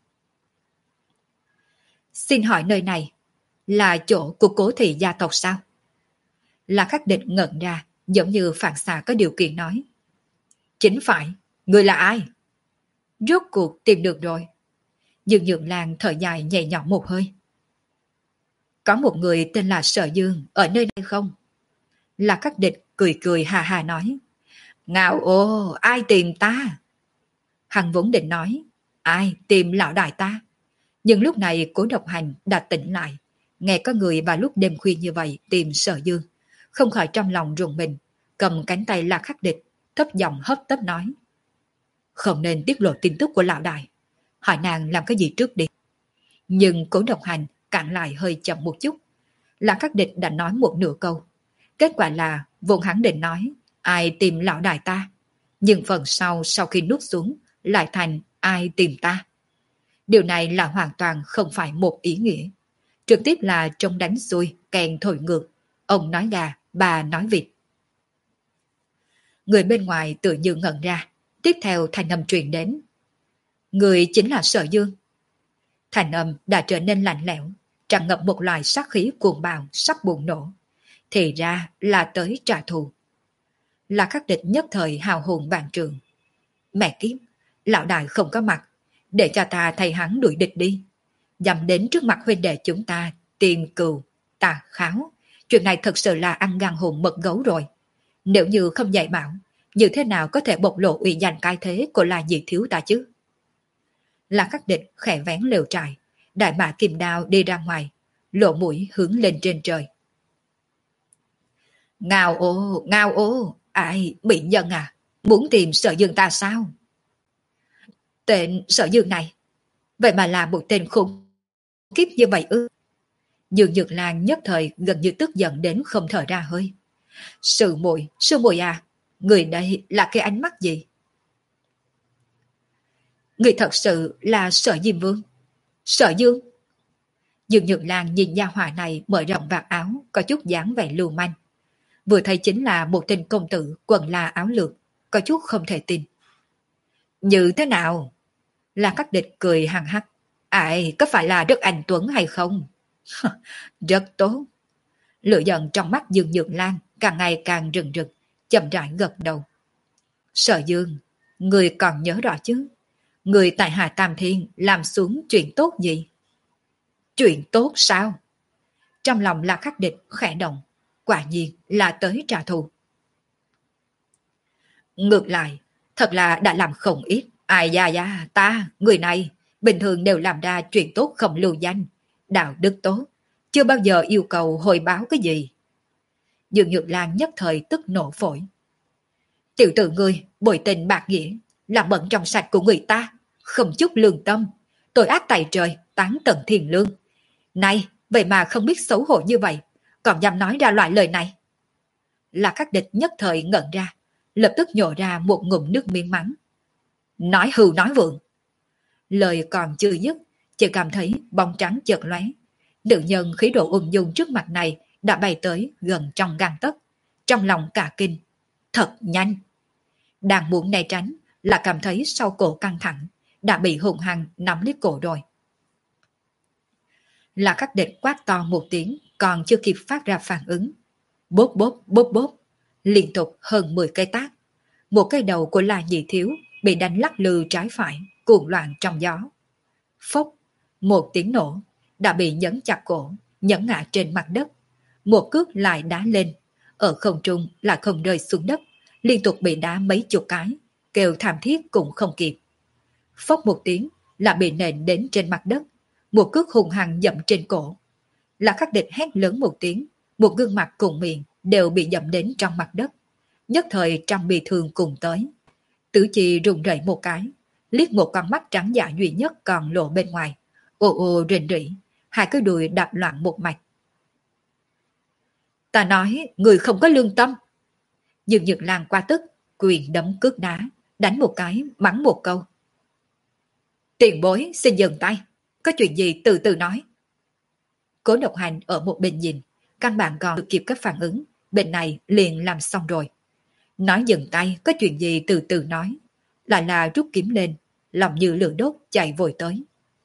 Xin hỏi nơi này là chỗ của Cố thị gia tộc sao? La Khắc Địch ngẩn ra, giống như phản xạ có điều kiện nói. Chính phải, người là ai? Rốt cuộc tìm được rồi. Dương Nhượng Lan thở dài nhẹ nhõm một hơi. Có một người tên là Sở Dương ở nơi này không? La Khắc Địch cười cười hà hà nói. Ngạo ô, ai tìm ta? Hắn vốn định nói, ai tìm lão đại ta? Nhưng lúc này Cố Độc Hành đã tỉnh lại, nghe có người vào lúc đêm khuya như vậy tìm Sở Dương, không khỏi trong lòng rùng mình, cầm cánh tay La Khắc Địch, thấp giọng hấp tấp nói. Không nên tiết lộ tin tức của lão đại, hỏi nàng làm cái gì trước đi. Nhưng Cố Độc Hành cản lại hơi chậm một chút. La Khắc Địch đã nói một nửa câu, kết quả là vốn hắn định nói ai tìm lão đại ta, nhưng phần sau sau khi nuốt xuống lại thành ai tìm ta. Điều này là hoàn toàn không phải một ý nghĩa, trực tiếp là trong đánh xuôi kèn thổi ngược, ông nói gà bà nói vịt. Người bên ngoài tự như ngẩn ra, tiếp theo thanh âm truyền đến. Người chính là Sở Dương. Thanh âm đã trở nên lạnh lẽo, tràn ngập một loại sát khí cuồng bạo sắp bùng nổ. Thì ra là tới trả thù. La Khắc Địch nhất thời hào hùng vạn trường. Mẹ kiếp, lão đại không có mặt, để cho ta thay hắn đuổi địch đi. Dằm đến trước mặt huynh đệ chúng ta tìm cừu, tà kháo. Chuyện này thật sự là ăn gan hùm mật gấu rồi. Nếu như không dạy bảo, như thế nào có thể bộc lộ uy danh cai thế của La Diệt thiếu ta chứ? La Khắc Địch khẽ vén lều trại, đại mã kim đao đi ra ngoài, lộ mũi hướng lên trên trời. Ngao ô, ngao ô, ai, bị nhân à, muốn tìm Sở Dương ta sao? Tên Sở Dương này, vậy mà là một tên khủng kiếp như vậy ư? Dương Nhược Lan nhất thời gần như tức giận đến không thở ra hơi. Sư muội, sư muội à, người đây là cái ánh mắt gì? Người thật sự là Sở Diêm Vương. Sở Dương. Dương Nhược Lan nhìn nha hòa này mở rộng vạt áo, có chút dáng vẻ lưu manh. Vừa thấy chính là một tên công tử quần la áo lược, có chút không thể tin. Như thế nào? La Khắc Địch cười hằng hắc. Ai, có phải là rất anh tuấn hay không? Rất tốt. Lửa giận trong mắt Dương Nhược Lan càng ngày càng rừng rực, chậm rãi gật đầu. Sở Dương, người còn nhớ rõ chứ? Người tại Hà Tam Thiên làm xuống chuyện tốt gì? Chuyện tốt sao? Trong lòng La Khắc Địch khẽ động, quả nhiên là tới trả thù. Ngược lại, thật là đã làm không ít. Ai da da, ta, người này, bình thường đều làm ra chuyện tốt không lưu danh, đạo đức tốt, chưa bao giờ yêu cầu hồi báo cái gì. Dương Nhược Lan nhất thời tức nổ phổi. Tiểu tử ngươi, bội tình bạc nghĩa, làm bận trong sạch của người ta, không chút lương tâm, tội ác tày trời, tán tận thiền lương. Này, vậy mà không biết xấu hổ như vậy, còn dám nói ra loại lời này. La Khắc Địch nhất thời ngẩn ra, lập tức nhổ ra một ngụm nước miếng mắng. Nói hưu nói vượng. Lời còn chưa dứt, chỉ cảm thấy bóng trắng chợt lóe. Nữ nhân khí độ ung dung trước mặt này đã bay tới gần trong gang tấc, trong lòng cả kinh. Thật nhanh. Đang muốn né tránh, là cảm thấy sau cổ căng thẳng, đã bị hùng hăng nắm lấy cổ rồi. La Khắc Địch quát to một tiếng, còn chưa kịp phát ra phản ứng. Bốp bốp bốp bốp, liên tục hơn mười cây tác. Một cái đầu của La Nhị Thiếu bị đánh lắc lư trái phải, cuồng loạn trong gió. Phốc, một tiếng nổ, đã bị nhấn chặt cổ, nhấn ngã trên mặt đất. Một cước lại đá lên, ở không trung lại không rơi xuống đất, liên tục bị đá mấy chục cái, kêu thảm thiết cũng không kịp. Phốc một tiếng, là bị nện đến trên mặt đất, một cước hùng hăng dậm trên cổ. La Khắc Địch hét lớn một tiếng, một gương mặt cùng miệng đều bị dậm đến trong mặt đất. Nhất thời trăm bị thương cùng tới. Tử Chi run rẩy một cái, liếc một con mắt trắng dạ duy nhất còn lộ bên ngoài, ô ô rền rỉ, hai cái đùi đạp loạn một mạch. Ta nói, người không có lương tâm. Dương Nhược Lan qua tức, quyền đấm cước đá, đánh một cái, mắng một câu. Tiền bối xin dừng tay, có chuyện gì từ từ nói. Cố Độc Hành ở một bên nhìn, căn bản còn chưa kịp các phản ứng, bên này liền làm xong rồi. Nói dừng tay, có chuyện gì từ từ nói, lại là rút kiếm lên, lòng như lửa đốt chạy vội tới.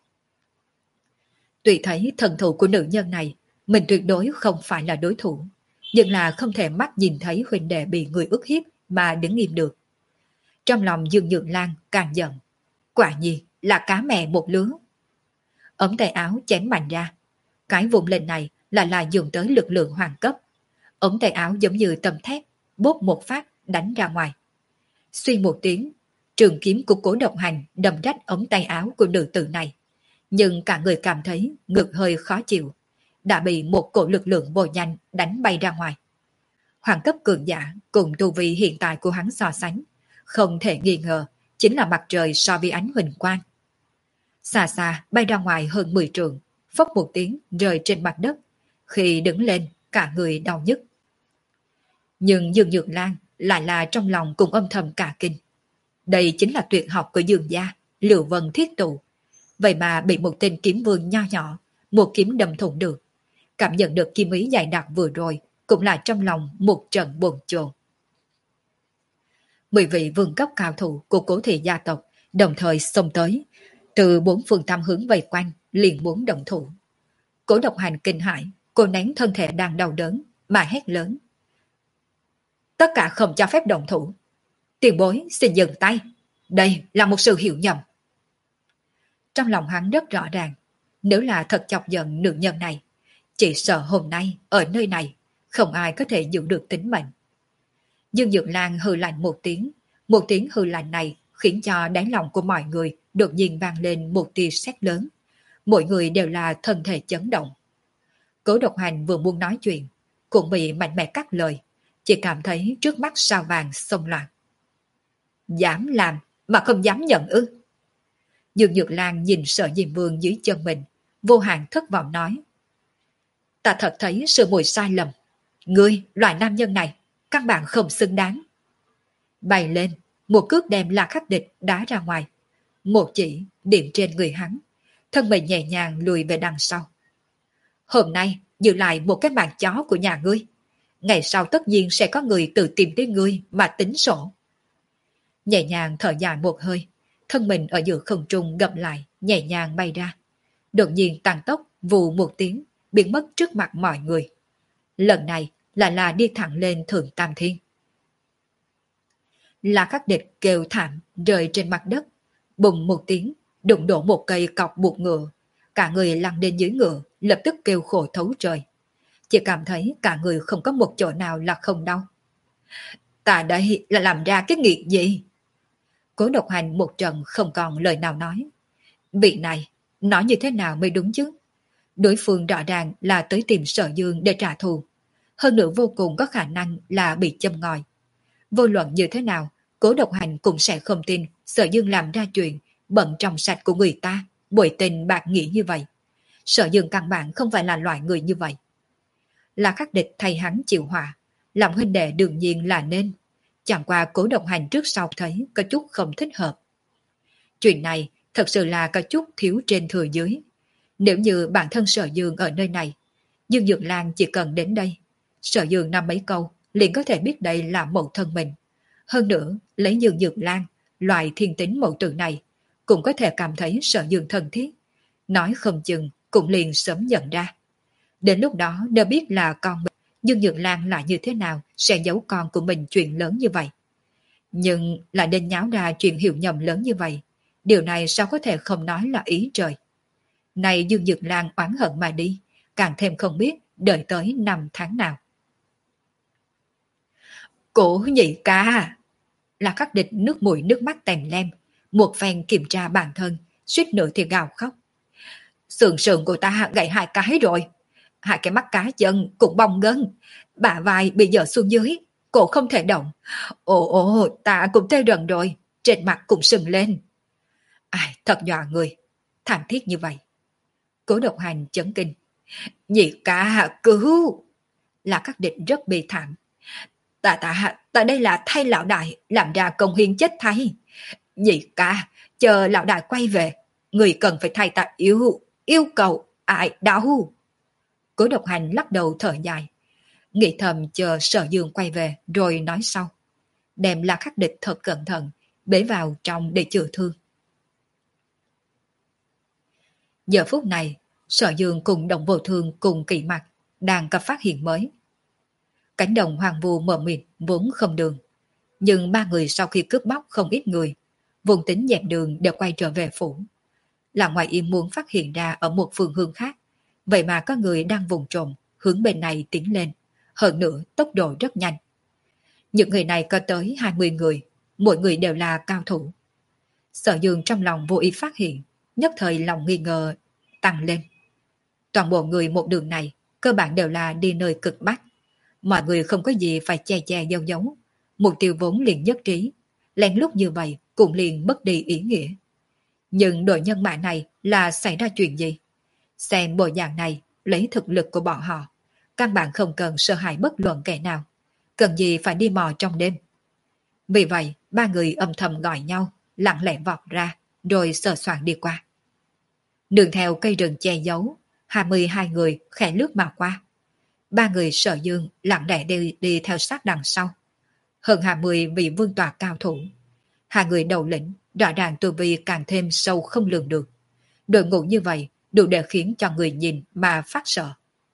Tuy thấy thần thủ của nữ nhân này, mình tuyệt đối không phải là đối thủ, nhưng là không thể mắt nhìn thấy huynh đệ bị người ức hiếp mà đứng im được. Trong lòng Dương Nhược Lan càng giận, quả nhiên là cá mè một lứa. Ống tay áo chém mạnh ra, cái vùng lên này là là dùng tới lực lượng hoàng cấp. Ống tay áo giống như tầm thép, bốp một phát đánh ra ngoài. Xuyên một tiếng, trường kiếm của Cố Độc Hành đâm rách ống tay áo của nữ tử này. Nhưng cả người cảm thấy ngực hơi khó chịu, đã bị một cổ lực lượng bồi nhanh đánh bay ra ngoài. Hoàng cấp cường giả cùng tu vi hiện tại của hắn so sánh, không thể nghi ngờ chính là mặt trời so với ánh huỳnh quang. Xa xa bay ra ngoài hơn mười trượng, phốc một tiếng rơi trên mặt đất, khi đứng lên cả người đau nhức. Nhưng Dương Nhược Lan lại là trong lòng cùng âm thầm cả kinh. Đây chính là tuyệt học của Dương gia, Lựu Vân Thiết Tụ. Vậy mà bị một tên kiếm vương nho nhỏ, một kiếm đâm thủng được. Cảm nhận được kiếm ý dày đặc vừa rồi, cũng là trong lòng một trận bồn chồn. Mười vị vương cấp cao thủ của Cố thị gia tộc đồng thời xông tới, từ bốn phương tám hướng vây quanh, liền muốn động thủ. Cố Độc Hành kinh hãi, cô nén thân thể đang đau đớn, mà hét lớn. Tất cả không cho phép động thủ. Tiền bối xin dừng tay, đây là một sự hiểu nhầm. Trong lòng hắn rất rõ ràng, nếu là thật chọc giận nữ nhân này, chỉ sợ hôm nay ở nơi này không ai có thể giữ được tính mệnh. Dương Dược Lan hừ lạnh một tiếng, một tiếng hừ lạnh này khiến cho đáy lòng của mọi người đột nhiên vang lên một tia sét lớn. Mỗi người đều là thân thể chấn động. Cố Độc Hành vừa muốn nói chuyện, cũng bị mạnh mẽ cắt lời, chỉ cảm thấy trước mắt sao vàng xông loạn. Dám làm mà không dám nhận ư? Dương Nhược Lan nhìn Sở Diêm Vương dưới chân mình, vô hạn thất vọng nói. Ta thật thấy sự mùi sai lầm. Ngươi, loại nam nhân này, căn bản không xứng đáng. Bay lên, một cước đem La Khắc Địch đá ra ngoài. Một chỉ điểm trên người hắn, thân mình nhẹ nhàng lùi về đằng sau. Hôm nay giữ lại một cái bàn chó của nhà ngươi. Ngày sau tất nhiên sẽ có người tự tìm tới ngươi mà tính sổ. Nhẹ nhàng thở dài một hơi, thân mình ở giữa không trung gập lại, nhẹ nhàng bay ra. Đột nhiên tăng tốc, vù một tiếng, biến mất trước mặt mọi người. Lần này lại là đi thẳng lên Thượng Tam Thiên. La Khắc Địch kêu thảm rơi trên mặt đất, bùng một tiếng, đụng đổ một cây cọc buộc ngựa. Cả người lăn lên dưới ngựa, lập tức kêu khổ thấu trời. Chỉ cảm thấy cả người không có một chỗ nào là không đau. Ta đây là làm ra cái nghiệt gì? Cố Độc Hành một trận không còn lời nào nói. Vị này, nói như thế nào mới đúng chứ? Đối phương rõ ràng là tới tìm Sở Dương để trả thù. Hơn nữa vô cùng có khả năng là bị châm ngòi. Vô luận như thế nào, Cố Độc Hành cũng sẽ không tin Sở Dương làm ra chuyện bận trong sạch của người ta, bội tình bạc nghĩa như vậy. Sở Dương căn bản không phải là loại người như vậy. Là Khắc Địch thay hắn chịu họa, làm huynh đệ đương nhiên là nên. Chẳng qua Cố Độc Hành trước sau thấy có chút không thích hợp. Chuyện này thật sự là có chút thiếu trên thừa dưới. Nếu như bản thân Sở Dương ở nơi này, Dương Dược Lan chỉ cần đến đây, Sở Dương năm mấy câu liền có thể biết đây là mẫu thân mình. Hơn nữa, lấy Dương Dược Lan, loại thiên tính mẫu tử này, cũng có thể cảm thấy Sở Dương thân thiết. Nói không chừng cũng liền sớm nhận ra. Đến lúc đó nếu biết là con mình, Dương Dược Lan là như thế nào sẽ giấu con của mình chuyện lớn như vậy. Nhưng lại nên nháo ra chuyện hiểu nhầm lớn như vậy. Điều này sao có thể không nói là ý trời. Này Dương Dược Lan oán hận mà đi, càng thêm không biết đợi tới năm tháng nào. Cổ nhị ca! Là Khắc Địch nước mũi nước mắt tèm lem, một phen kiểm tra bản thân, suýt nữa thì gào khóc. Sườn sườn của ta gãy hai cái rồi, hai cái mắt cá chân cũng bong gân, bả vai bị dở xuống dưới, cổ không thể động. Ồ ồ, ta cũng tê rần rồi, trên mặt cũng sưng lên. Ai, thật dọa người, thảm thiết như vậy. Cố Độc Hành chấn kinh. Nhị ca cứu! Là Khắc Địch rất bị thảm. Ta ta, ta đây là thay lão đại làm ra công hiến chết thay. Nhị ca, chờ lão đại quay về, người cần phải thay ta yêu, yêu cầu ai đau. Cố Độc Hành lắc đầu thở dài, nghĩ thầm chờ Sở Dương quay về rồi nói sau. Đem La Khắc Địch thật cẩn thận, bế vào trong để chữa thương. Giờ phút này, Sở Dương cùng Đồng Vô Thương cùng Kỵ Mặc đang gặp phát hiện mới. Cánh đồng hoang vu mờ mịt vốn không đường, nhưng ba người sau khi cướp bóc không ít người, vùng tính dẹp đường đều quay trở về phủ. Là ngoài ý muốn phát hiện ra ở một phương hướng khác, vậy mà có người đang vùng trộm hướng bên này tiến lên, hơn nữa tốc độ rất nhanh. Những người này có tới hai mươi người, mỗi người đều là cao thủ. Sở Dương trong lòng vô ý phát hiện, nhất thời lòng nghi ngờ tăng lên. Toàn bộ người một đường này cơ bản đều là đi nơi cực bắc. Mọi người không có gì phải che che giấu giấu, mục tiêu vốn liền nhất trí, lén lút như vậy cũng liền mất đi ý nghĩa. Nhưng đội nhân mã này là xảy ra chuyện gì? Xem bộ dạng này, lấy thực lực của bọn họ, căn bản không cần sợ hãi bất luận kẻ nào, cần gì phải đi mò trong đêm. Vì vậy, ba người âm thầm gọi nhau, lặng lẽ vọt ra, rồi sờ soạn đi qua. Đường theo cây rừng che giấu, hai mươi hai người khẽ lướt mà qua. Ba người Sở Dương lặng lẽ đi, đi theo sát đằng sau. Hơn hai mươi vị vương tọa cao thủ. Hai người đầu lĩnh, rõ ràng tu vi càng thêm sâu không lường được. Đội ngũ như vậy đủ để khiến cho người nhìn mà phát sợ.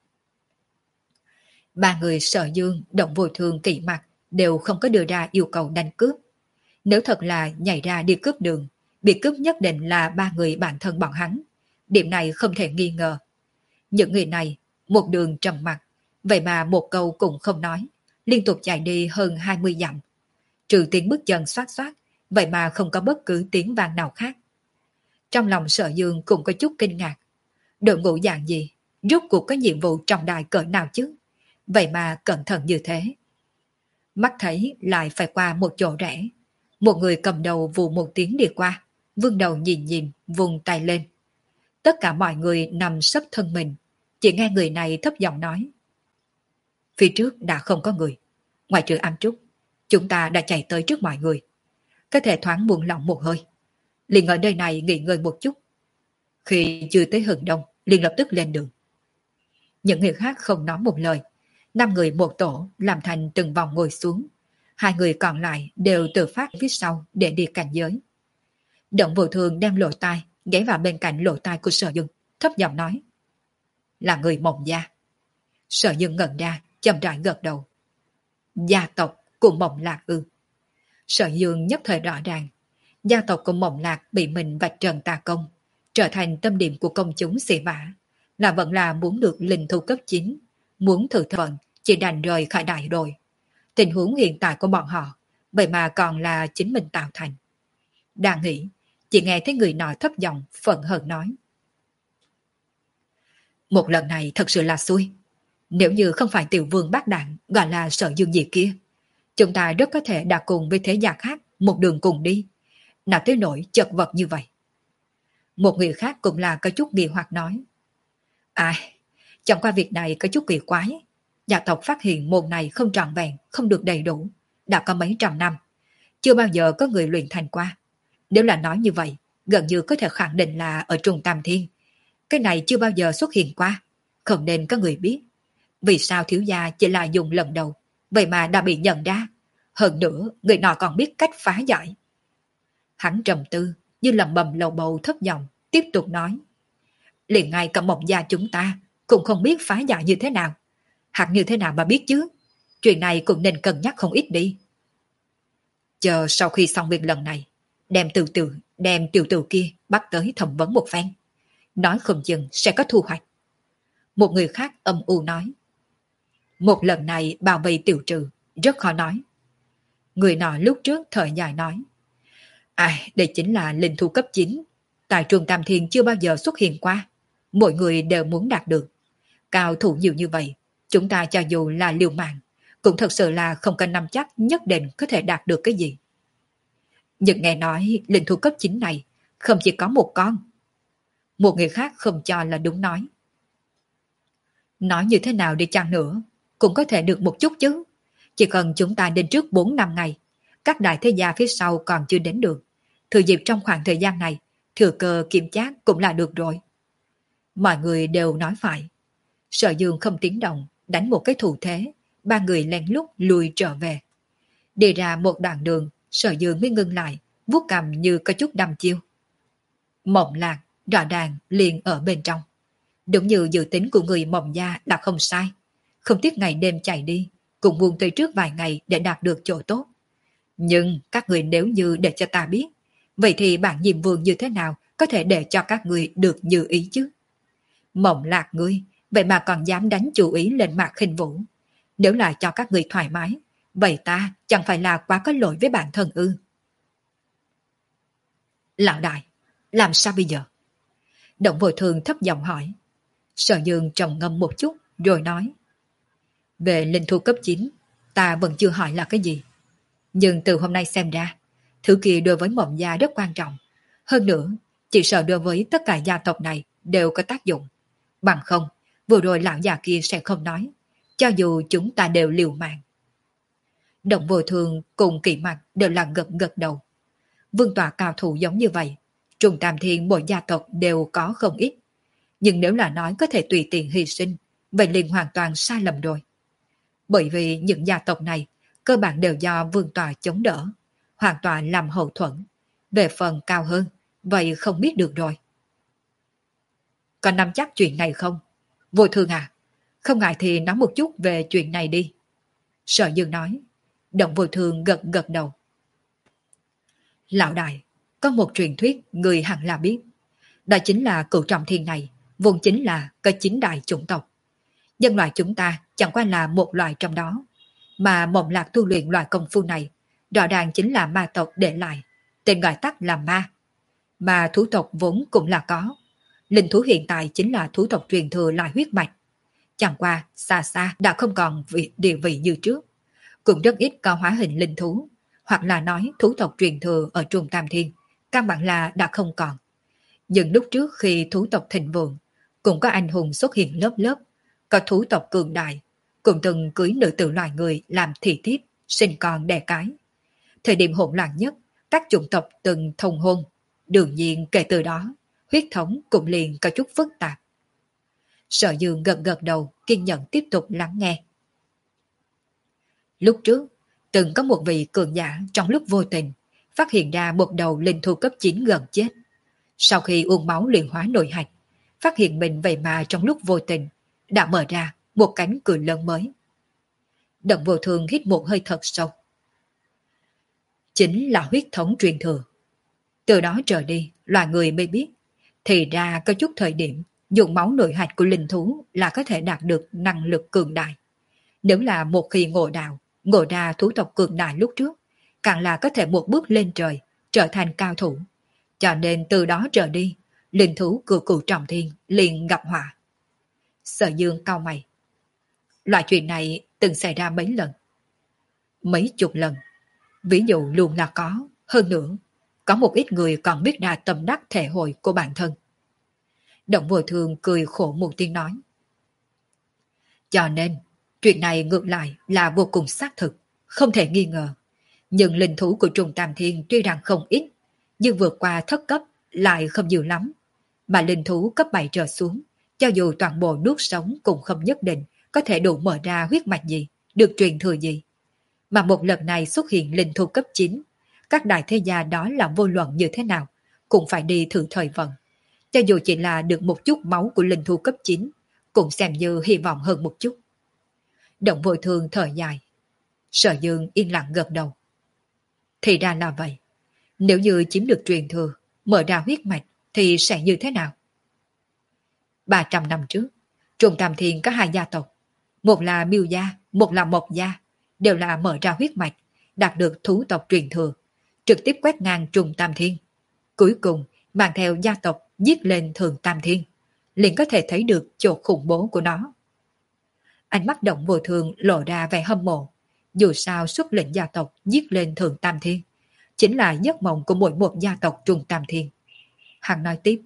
Ba người Sở Dương, Động Vô Thương, Kỵ Mặc đều không có đưa ra yêu cầu đánh cướp. Nếu thật là nhảy ra đi cướp đường, bị cướp nhất định là ba người bản thân bọn hắn. Điểm này không thể nghi ngờ. Những người này, một đường trầm mặc, vậy mà một câu cũng không nói, liên tục chạy đi hơn hai mươi dặm. Trừ tiếng bước chân xoát xoát, vậy mà không có bất cứ tiếng vang nào khác. Trong lòng Sở Dương cũng có chút kinh ngạc. Đội ngũ dạng gì, rốt cuộc có nhiệm vụ trọng đại cỡ nào chứ? Vậy mà cẩn thận như thế. Mắt thấy lại phải qua một chỗ rẽ. Một người cầm đầu vù một tiếng đi qua, vương đầu nhìn nhìn, vùng tay lên. Tất cả mọi người nằm sấp thân mình, chỉ nghe người này thấp giọng nói. Phía trước đã không có người, ngoài trừ Am Trúc, chúng ta đã chạy tới trước mọi người. Có thể thoáng buông lỏng một hơi, liền ở nơi này nghỉ ngơi một chút. Khi chưa tới hừng đông, liền lập tức lên đường. Những người khác không nói một lời, năm người một tổ làm thành từng vòng ngồi xuống. Hai người còn lại đều tự phát phía sau để đi cảnh giới. Động Vô Thương đem lỗ tai ghé vào bên cạnh lỗ tai của Sở Dương, thấp giọng nói. Là người Mộng Gia. Sở Dương ngẩn ra, chậm rãi gật đầu. Gia tộc của Mộng Lạc ư? Sở Dương nhất thời rõ ràng, gia tộc của Mộng Lạc bị mình vạch trần tà công, trở thành tâm điểm của công chúng xỉ vả, là vẫn là muốn được linh thu cấp chín, muốn thử vận chỉ đành rời khỏi đại rồi. Tình huống hiện tại của bọn họ, vậy mà còn là chính mình tạo thành. Đang nghĩ, chỉ nghe thấy người nọ thấp giọng phẫn hận nói. Một lần này thật sự là xui. Nếu như không phải tiểu vương bác đạn gọi là Sở Dương gì kia, chúng ta rất có thể đã cùng với thế gia khác một đường cùng đi. Nào tới nỗi chật vật như vậy. Một người khác cũng là có chút nghi hoặc nói. Ai, chẳng qua việc này có chút kỳ quái. Gia tộc phát hiện môn này không trọn vẹn, không được đầy đủ, đã có mấy trăm năm. Chưa bao giờ có người luyện thành qua. Nếu là nói như vậy, gần như có thể khẳng định là ở Trung Tam Thiên. Cái này chưa bao giờ xuất hiện qua, không nên có người biết. Vì sao thiếu gia chỉ là dùng lần đầu, vậy mà đã bị nhận ra. Hơn nữa, người nọ còn biết cách phá giải. Hắn trầm tư, như lầm bầm lầu bầu thấp giọng, tiếp tục nói. Liền ngay cả Mộng Gia chúng ta cũng không biết phá giải như thế nào. Hắn như thế nào mà biết chứ? Chuyện này cũng nên cân nhắc không ít đi. Chờ sau khi xong việc lần này, đem từ từ, đem tiểu tử kia bắt tới thẩm vấn một phen. Nói không chừng sẽ có thu hoạch. Một người khác âm u nói. Một lần này bảo vệ tiểu trừ, rất khó nói. Người nọ lúc trước thời dài nói. Ai, đây chính là linh thu cấp chín. Tại trường Tam Thiên chưa bao giờ xuất hiện qua. Mỗi người đều muốn đạt được. Cao thủ nhiều như vậy, chúng ta cho dù là liều mạng, cũng thật sự là không có nắm chắc nhất định có thể đạt được cái gì. Nhưng nghe nói linh thu cấp chín này không chỉ có một con. Một người khác không cho là đúng nói. Nói như thế nào đi chăng nữa, cũng có thể được một chút chứ. Chỉ cần chúng ta đến trước bốn năm ngày, các đại thế gia phía sau còn chưa đến được. Thừa dịp trong khoảng thời gian này, thừa cơ kiểm tra cũng là được rồi. Mọi người đều nói phải. Sở Dương không tiếng động, đánh một cái thủ thế, ba người lén lút lùi trở về. Đi ra một đoạn đường, Sở Dương mới ngưng lại, vuốt cằm như có chút đăm chiêu. Mộng Lạc rõ ràng liền ở bên trong. Đúng như dự tính của người Mộng gia là không sai. Không tiếc ngày đêm chạy đi, cũng muốn tới trước vài ngày để đạt được chỗ tốt. Nhưng các người nếu như để cho ta biết, vậy thì bản Diêm Vương như thế nào có thể để cho các người được như ý chứ? Mộng Lạc ngươi, vậy mà còn dám đánh chủ ý lên Mạc Khinh Vũ. Nếu là cho các người thoải mái, vậy ta chẳng phải là quá có lỗi với bản thân ư? Lão đại, làm sao bây giờ? Động Vô Thường thấp giọng hỏi. Sở Dương trầm ngâm một chút rồi nói. Về linh thu cấp chín, ta vẫn chưa hỏi là cái gì. Nhưng từ hôm nay xem ra, thứ kia đối với Mộng gia rất quan trọng. Hơn nữa, chỉ sợ đối với tất cả gia tộc này đều có tác dụng. Bằng không, vừa rồi lão già kia sẽ không nói, cho dù chúng ta đều liều mạng. Động Vô Thường cùng Kỵ Mặc đều là gật gật đầu. Vương tọa cao thủ giống như vậy, Trùng Tam Thiên mỗi gia tộc đều có không ít. Nhưng nếu là nói có thể tùy tiện hy sinh, vậy liền hoàn toàn sai lầm rồi. Bởi vì những gia tộc này cơ bản đều do vương tọa chống đỡ, hoàn toàn làm hậu thuẫn. Về phần cao hơn, vậy không biết được rồi. Có nắm chắc chuyện này không? Vô Thường à, không ngại thì nói một chút về chuyện này đi. Sở Dương nói. Động Vô Thường gật gật đầu. Lão đại, có một truyền thuyết người hẳn là biết. Đó chính là Cửu Trọng Thiên này, vốn chính là có chín đại chủng tộc. Nhân loại chúng ta chẳng qua là một loại trong đó. Mà Mộng Lạc tu luyện loại công phu này, rõ ràng chính là ma tộc để lại, tên gọi tắt là ma. Mà thú tộc vốn cũng là có. Linh thú hiện tại chính là thú tộc truyền thừa lại huyết mạch. Chẳng qua, xa xa đã không còn vị, địa vị như trước. Cũng rất ít có hóa hình linh thú, hoặc là nói thú tộc truyền thừa ở Trung Tam Thiên, căn bản là đã không còn. Nhưng lúc trước khi thú tộc thịnh vượng, cũng có anh hùng xuất hiện lớp lớp, có thú tộc cường đại, cũng từng cưới nữ tử loài người làm thị thiếp, sinh con đẻ cái. Thời điểm hỗn loạn nhất, các chủng tộc từng thông hôn. Đương nhiên kể từ đó, huyết thống cũng liền có chút phức tạp. Sở Dương gật gật đầu, kiên nhẫn tiếp tục lắng nghe. Lúc trước, từng có một vị cường giả trong lúc vô tình, phát hiện ra một đầu linh thú cấp chín gần chết. Sau khi uống máu luyện hóa nội hạch, phát hiện mình vậy mà trong lúc vô tình, đã mở ra một cánh cửa lớn mới. Động Vô Thường hít một hơi thật sâu. Chính là huyết thống truyền thừa. Từ đó trở đi, loài người mới biết, thì ra có chút thời điểm, dùng máu nội hạch của linh thú là có thể đạt được năng lực cường đại. Nếu là một khi ngộ đạo, ngộ ra thú tộc cường đại lúc trước, càng là có thể một bước lên trời, trở thành cao thủ. Cho nên từ đó trở đi, linh thú của Cửu Trọng Thiên liền gặp họa. Sở Dương cau mày. Loại chuyện này từng xảy ra mấy lần? Mấy chục lần. Ví dụ luôn là có, hơn nữa, có một ít người còn biết ra tâm đắc thể hội của bản thân. Động Vô Thường cười khổ một tiếng nói. Cho nên, chuyện này ngược lại là vô cùng xác thực, không thể nghi ngờ. Nhưng linh thú của Trung Tam Thiên tuy rằng không ít, nhưng vượt qua thất cấp lại không nhiều lắm. Mà linh thú cấp bảy trở xuống, cho dù toàn bộ nuốt sống cũng không nhất định có thể đủ mở ra huyết mạch gì, được truyền thừa gì. Mà một lần này xuất hiện linh thú cấp chín, các đại thế gia đó là vô luận như thế nào, cũng phải đi thử thời vận. Cho dù chỉ là được một chút máu của linh thú cấp chín, cũng xem như hy vọng hơn một chút. Động Vô Thường thở dài. Sở Dương yên lặng gật đầu. Thì ra là vậy. Nếu như chiếm được truyền thừa, mở ra huyết mạch, thì sẽ như thế nào? ba trăm năm trước, Trung Tam Thiên có hai gia tộc. Một là Miêu gia, một là Mộc gia, đều là mở ra huyết mạch, đạt được thú tộc truyền thừa, trực tiếp quét ngang Trung Tam Thiên. Cuối cùng, mang theo gia tộc giết lên Thượng Tam Thiên, liền có thể thấy được chỗ khủng bố của nó. Ánh mắt Động Vô Thường lộ ra vẻ hâm mộ. Dù sao xuất lệnh gia tộc giết lên Thượng Tam Thiên, chính là giấc mộng của mỗi một gia tộc Trung Tam Thiên. Hắn nói tiếp.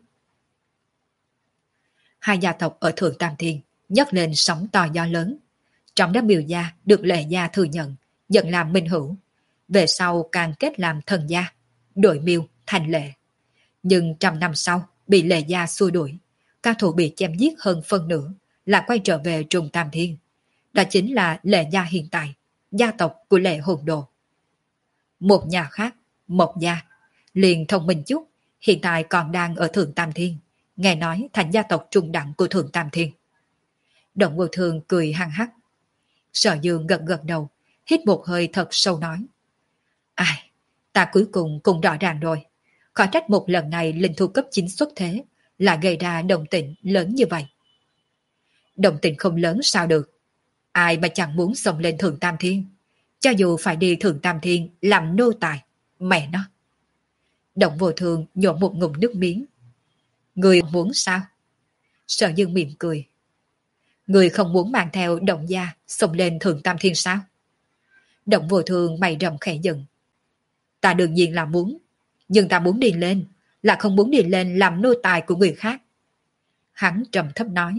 Hai gia tộc ở Thượng Tam Thiên nhấc lên sóng to gió lớn. Trong đó Miêu gia được Lệ gia thừa nhận, nhận làm minh hữu. Về sau càng kết làm thần gia, đổi Miêu thành Lệ. Nhưng trăm năm sau bị Lệ gia xua đuổi, cao thủ bị chém giết hơn phân nửa, là quay trở về Trùng Tam Thiên. Đó chính là Lệ gia hiện tại, gia tộc của Lệ Hồn Đồ. Một nhà khác, Mộc gia, liền thông minh chút, hiện tại còn đang ở Thượng Tam Thiên, nghe nói thành gia tộc trung đẳng của Thượng Tam Thiên. Động Vô Thường cười hăng hắc. Sở Dương gật gật đầu, hít một hơi thật sâu nói. Ai, ta cuối cùng cũng rõ ràng rồi. Khỏi trách một lần này linh thu cấp chín xuất thế, là gây ra đồng tình lớn như vậy. Đồng tình không lớn sao được. Ai mà chẳng muốn xông lên Thượng Tam Thiên. Cho dù phải đi Thượng Tam Thiên làm nô tài, mẹ nó. Động Vô Thường nhổ một ngụm nước miếng. Người muốn sao? Sở Dương mỉm cười. Người không muốn mang theo Động gia xông lên Thượng Tam Thiên sao? Động Vô Thường mày rậm khẽ giận. Ta đương nhiên là muốn, nhưng ta muốn đi lên, là không muốn đi lên làm nô tài của người khác. Hắn trầm thấp nói.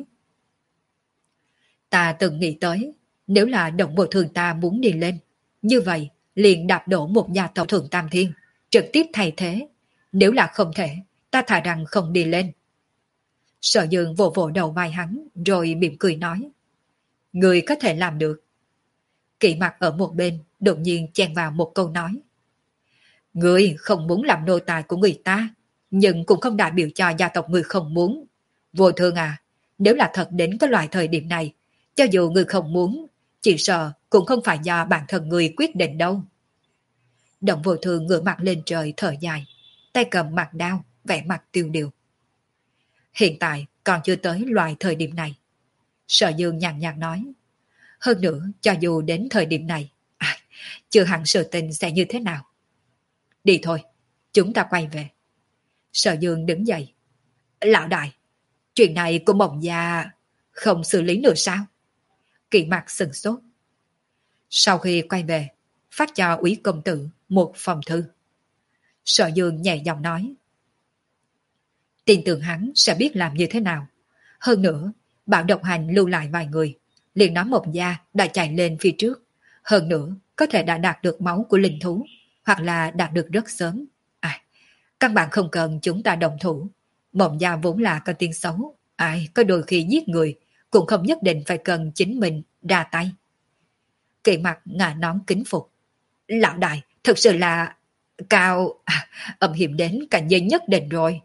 Ta từng nghĩ tới, nếu là Động Vô Thường ta muốn đi lên, như vậy liền đạp đổ một gia tộc Thượng Tam Thiên, trực tiếp thay thế. Nếu là không thể, ta thà rằng không đi lên. Sở Dương vỗ vỗ đầu vai hắn, rồi mỉm cười nói. Người có thể làm được. Kỵ Mặc ở một bên, đột nhiên chen vào một câu nói. Người không muốn làm nô tài của người ta, nhưng cũng không đại biểu cho gia tộc người không muốn. Vô Thường à, nếu là thật đến cái loại thời điểm này, cho dù người không muốn, chỉ sợ cũng không phải do bản thân người quyết định đâu. Động Vô Thường ngửa mặt lên trời thở dài, tay cầm mặt đao, vẻ mặt tiêu điều. Hiện tại còn chưa tới loại thời điểm này. Sở Dương nhàn nhạt nói. Hơn nữa, cho dù đến thời điểm này, à, chưa hẳn sự tình sẽ như thế nào. Đi thôi, chúng ta quay về. Sở Dương đứng dậy. Lão đại, chuyện này của Mộng gia không xử lý nữa sao? Kỵ Mặc sừng sốt. Sau khi quay về, phát cho úy công tử một phòng thư. Sở Dương nhẹ giọng nói. Tin tưởng hắn sẽ biết làm như thế nào. Hơn nữa, bảo độc hành lưu lại vài người, liền nói Mộng gia đã chạy lên phía trước. Hơn nữa, có thể đã đạt được máu của linh thú, hoặc là đạt được rất sớm. À, các bạn không cần chúng ta đồng thủ. Mộng gia vốn là có tiếng xấu. Ai có đôi khi giết người, cũng không nhất định phải cần chính mình ra tay. Kỵ Mặc ngả nón kính phục. Lão đại, thực sự là cao, à, âm hiểm đến cảnh giới nhất định rồi.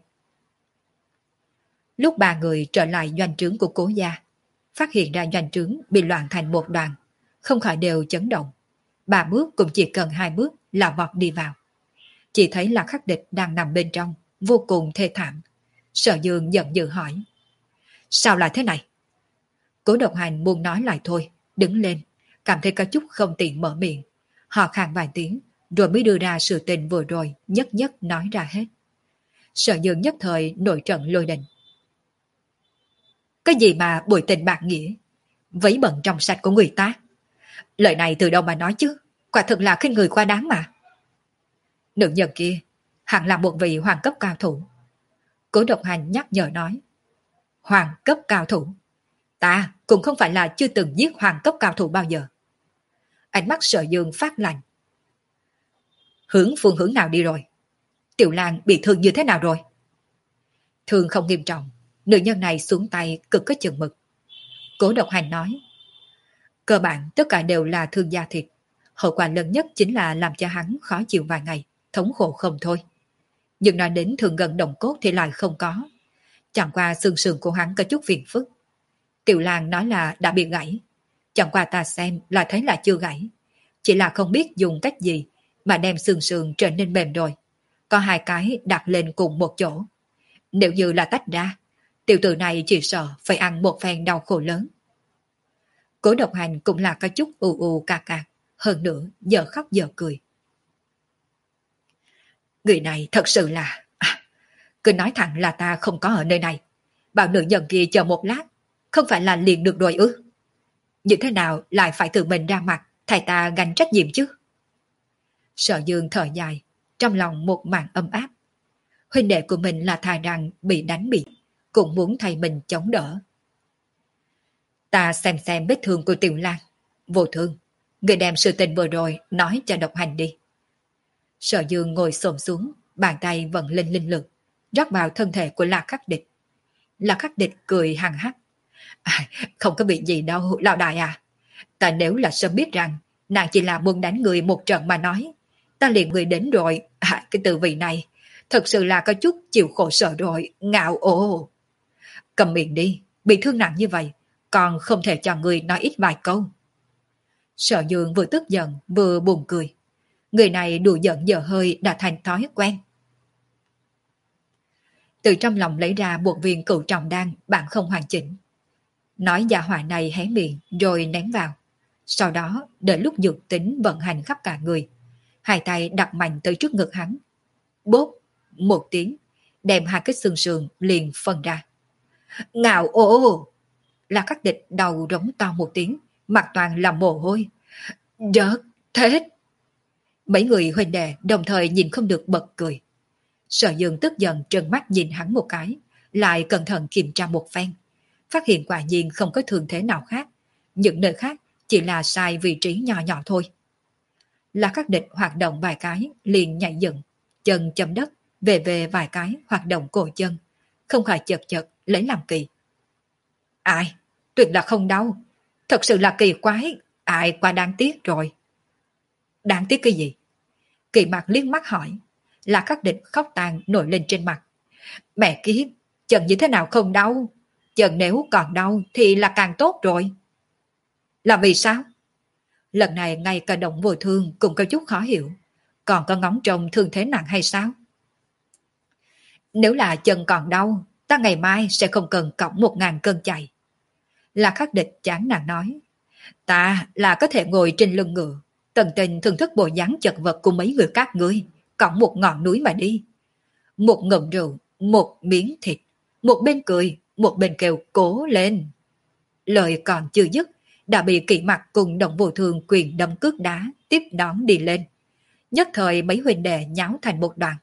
Lúc ba người trở lại doanh trướng của Cố gia, phát hiện ra doanh trướng bị loạn thành một đoàn, không khỏi đều chấn động. Ba bước cũng chỉ cần hai bước là vọt đi vào. Chỉ thấy là Khắc Địch đang nằm bên trong, vô cùng thê thảm. Sở Dương giận dữ hỏi. Sao lại thế này? Cố Độc Hành muốn nói lại thôi, đứng lên, cảm thấy có chút không tiện mở miệng. Họ khàn vài tiếng, rồi mới đưa ra sự tình vừa rồi, nhất nhất nói ra hết. Sở Dương nhất thời nổi trận lôi đình. Cái gì mà bội tình bạc nghĩa, vấy bẩn trong sạch của người ta? Lời này từ đâu mà nói chứ, quả thực là khinh người quá đáng mà. Nữ nhân kia, hẳn là một vị hoàng cấp cao thủ. Cố Độc Hành nhắc nhở nói. Hoàng cấp cao thủ? Ta cũng không phải là chưa từng giết hoàng cấp cao thủ bao giờ. Ánh mắt Sở Dương phát lạnh. Hướng phương hướng nào đi rồi? Tiểu Lan bị thương như thế nào rồi? Thương không nghiêm trọng, nữ nhân này xuống tay cực có chừng mực. Cố Độc Hành nói. Cơ bản tất cả đều là thương da thịt. Hậu quả lớn nhất chính là làm cho hắn khó chịu vài ngày, thống khổ không thôi. Nhưng nói đến thương gần đồng cốt thì lại không có. Chẳng qua xương sườn của hắn có chút phiền phức. Tiểu Lan nói là đã bị gãy. Chẳng qua ta xem là thấy là chưa gãy. Chỉ là không biết dùng cách gì mà đem xương sườn trở nên mềm rồi. Có hai cái đặt lên cùng một chỗ. Nếu như là tách ra, tiểu tử này chỉ sợ phải ăn một phen đau khổ lớn. Cố Độc Hành cũng là có chút u u cà cà, hơn nữa giờ khóc giờ cười. Người này thật sự là... À, cứ nói thẳng là ta không có ở nơi này. Bảo nữ nhân kia chờ một lát, không phải là liền được rồi ư? Như thế nào lại phải tự mình ra mặt, thay ta gánh trách nhiệm chứ? Sở Dương thở dài, trong lòng một màn âm áp. Huynh đệ của mình là thà rằng bị đánh bị, cũng muốn thay mình chống đỡ. Ta xem xem vết thương của Tiểu Lan. Vô Thương, người đem sự tình vừa rồi nói cho Độc Hành đi. Sở Dương ngồi xổm xuống, bàn tay vận lên linh lực, rót vào thân thể của Lạc Khắc Địch. Lạc Khắc Địch cười hằng hắc, À, không có việc gì đâu, lão đại à. Ta nếu là sớm biết rằng nàng chỉ là muốn đánh người một trận mà nói, ta liền người đến rồi. À, cái từ vị này thật sự là có chút chịu khổ sở rồi, ngạo ồ. Cầm miệng đi, bị thương nặng như vậy, còn không thể cho người nói ít vài câu. Sở Dương vừa tức giận vừa buồn cười. Người này đùa giận dở hơi đã thành thói quen. Từ trong lòng lấy ra một viên cửu trọng đan bạn không hoàn chỉnh. Nói gia hỏa này hé miệng rồi ném vào. Sau đó đợi lúc dược tính vận hành khắp cả người. Hai tay đặt mạnh tới trước ngực hắn. Bốp, một tiếng, đem hai cái xương sườn liền phân ra. Ngạo ô! Là các địch đầu rống to một tiếng, mặt toàn là mồ hôi. Rớt, thế! Mấy người huynh đệ đồng thời nhìn không được bật cười. Sở Dương tức giận trừng mắt nhìn hắn một cái, lại cẩn thận kiểm tra một phen. Phát hiện quả nhiên không có thương thế nào khác. Những nơi khác chỉ là sai vị trí nhỏ nhỏ thôi. Là các địch hoạt động vài cái, liền nhảy dựng, chân chấm đất, về về vài cái hoạt động cổ chân. Không khỏi chật chật, lấy làm kỳ. Ai? Tuyệt là không đau. Thật sự là kỳ quái, ai quá đáng tiếc rồi. Đáng tiếc cái gì? Kỳ mặt liếc mắt hỏi. Là các địch khóc tàn nổi lên trên mặt. Mẹ kiếp, chân như thế nào không đau? Chân nếu còn đau thì là càng tốt rồi. Là vì sao? Lần này ngay cả động vô thương cũng có chút khó hiểu. Còn có ngóng trông thương thế nặng hay sao? Nếu là chân còn đau, ta ngày mai sẽ không cần cõng một ngàn cân chạy. Là khắc địch chán nản nói. Ta là có thể ngồi trên lưng ngựa, tận tình thưởng thức bộ dáng chật vật của mấy người các ngươi, cõng một ngọn núi mà đi. Một ngụm rượu, một miếng thịt, một bên cười, một bên kêu cố lên. Lời còn chưa dứt, đã bị kỵ mặt cùng đồng vô thường quyền đâm cước đá, tiếp đón đi lên. Nhất thời mấy huynh đệ nháo thành một đoàn.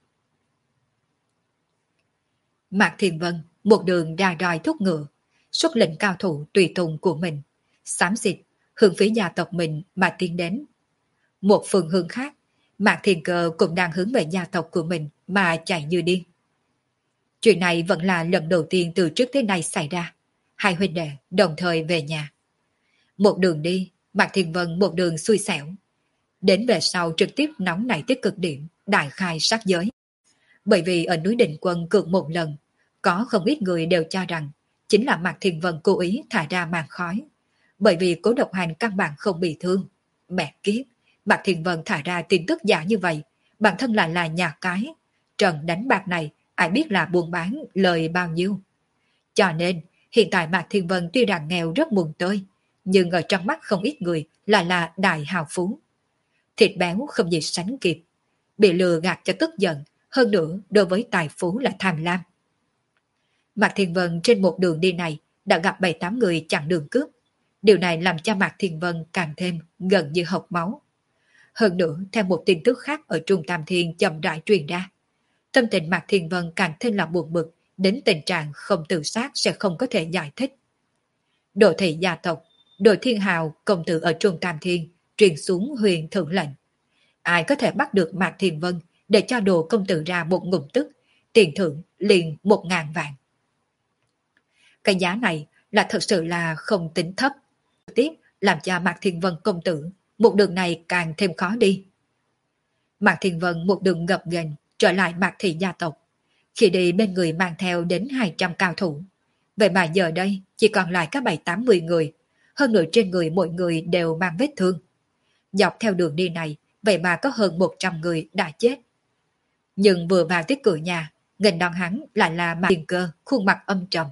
Mạc Thiền Vân một đường ra roi thúc ngựa, xuất lệnh cao thủ tùy tùng của mình, xám xịt hướng phía gia tộc mình mà tiến đến. Một phương hướng khác, Mạc Thiền Cơ cũng đang hướng về gia tộc của mình mà chạy như điên. Chuyện này vẫn là lần đầu tiên từ trước tới nay xảy ra. Hai huynh đệ đồng thời về nhà. Một đường đi, Mạc Thiền Vân một đường xui xẻo. Đến về sau trực tiếp nóng nảy tới cực điểm, đại khai sát giới. Bởi vì ở núi Định Quân cược một lần, có không ít người đều cho rằng chính là Mạc Thiền Vân cố ý thả ra màn khói. Bởi vì Cố Độc Hành căn bản không bị thương. Mẹ kiếp, Mạc Thiền Vân thả ra tin tức giả như vậy, bản thân lại là nhà cái. Trận đánh bạc này, ai biết là buôn bán lời bao nhiêu. Cho nên, hiện tại Mạc Thiền Vân tuy rằng nghèo rất buồn tơi, nhưng ở trong mắt không ít người lại là đại hào phú. Thịt béo không gì sánh kịp, bị lừa gạt cho tức giận, hơn nữa đối với tài phú là tham lam. Mạc Thiền Vân trên một đường đi này đã gặp bảy tám người chặn đường cướp. Điều này làm cho Mạc Thiền Vân càng thêm gần như hộc máu. Hơn nữa, theo một tin tức khác ở Trung Tam Thiên chậm rãi truyền ra, tâm tình Mạc Thiền Vân càng thêm là buồn bực, đến tình trạng không tự sát sẽ không có thể giải thích. Đồ thị gia tộc, Đồ Thiên Hào công tử ở Trung Tam Thiên truyền xuống huyền thượng lệnh. Ai có thể bắt được Mạc Thiền Vân để cho Đồ công tử ra một ngụm tức, tiền thưởng liền một ngàn vạn. Cái giá này là thật sự là không tính thấp. Trực tiếp làm cho Mạc Thiền Vân công tử một đường này càng thêm khó đi. Mạc Thiền Vân một đường gập ghềnh trở lại Mạc Thị gia tộc. Khi đi bên người mang theo đến hai trăm cao thủ. Vậy mà giờ đây chỉ còn lại các bảy tám mươi người. Hơn nữa trên người mỗi người đều mang vết thương. Dọc theo đường đi này, vậy mà có hơn một trăm người đã chết. Nhưng vừa vào tới cửa nhà, nghênh đón hắn lại là Mạc Thiên Cơ, khuôn mặt âm trầm.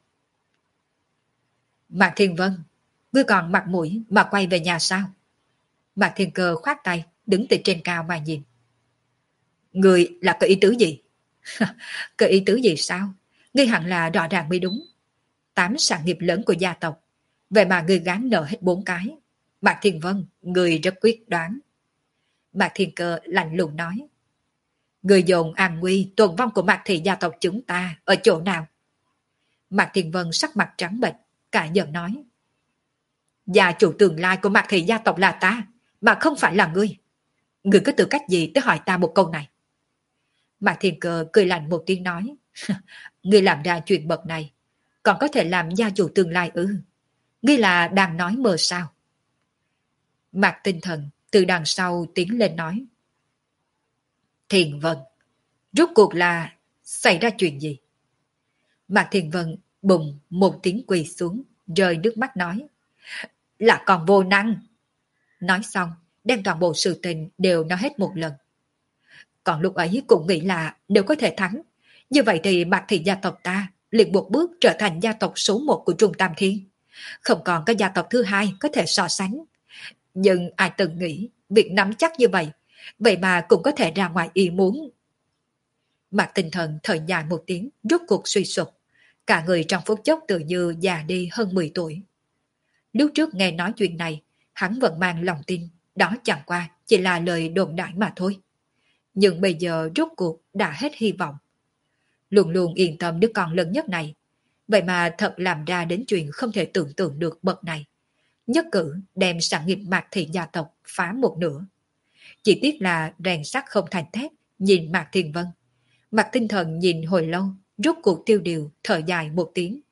Mạc Thiên Vân, ngươi còn mặt mũi mà quay về nhà sao? Mạc Thiên Cơ khoát tay, đứng từ trên cao mà nhìn. Ngươi là có ý tứ gì? Có ý tứ gì sao? Ngươi hẳn là rõ ràng mới đúng. Tám sản nghiệp lớn của gia tộc, vậy mà ngươi gán nợ hết bốn cái. Mạc Thiên Vân, ngươi rất quyết đoán. Mạc Thiên Cơ lạnh lùng nói. Ngươi dồn an nguy tồn vong của Mạc Thị gia tộc chúng ta ở chỗ nào? Mạc Thiên Vân sắc mặt trắng bệch, cả giận nói. Gia chủ tương lai của Mạc Thị gia tộc là ta, mà không phải là ngươi. Ngươi có tư cách gì tới hỏi ta một câu này? Mạc Thiên Cơ cười lạnh một tiếng nói. Ngươi làm ra chuyện bậc này, còn có thể làm gia chủ tương lai ư? Ngươi là đang nói mơ sao? Mạc Tinh Thần từ đằng sau tiến lên nói. Thiền Vân, rốt cuộc là xảy ra chuyện gì? Mạc Thiền Vân bùng một tiếng quỳ xuống, rơi nước mắt nói. Là còn vô năng. Nói xong, đem toàn bộ sự tình đều nói hết một lần. Còn lúc ấy cũng nghĩ là nếu có thể thắng, như vậy thì Mạc thị gia tộc ta liền một bước trở thành gia tộc số một của Trung Tam Thiên. Không còn có gia tộc thứ hai có thể so sánh. Nhưng ai từng nghĩ việc nắm chắc như vậy, vậy mà cũng có thể ra ngoài ý muốn. Mạc Tinh Thần thở dài một tiếng, rốt cuộc suy sụp. Cả người trong phút chốc tự như già đi hơn mười tuổi. Lúc trước nghe nói chuyện này, hắn vẫn mang lòng tin, đó chẳng qua chỉ là lời đồn đại mà thôi. Nhưng bây giờ rốt cuộc đã hết hy vọng. Luôn luôn yên tâm đứa con lớn nhất này, vậy mà thật làm ra đến chuyện không thể tưởng tượng được bậc này. Nhất cử đem sản nghiệp Mạc thị gia tộc phá một nửa. Chỉ tiếc là rèn sắt không thành thép, nhìn Mạc Thiền Vân. Mạc Tinh Thần nhìn hồi lâu, rốt cuộc tiêu điều, thở dài một tiếng.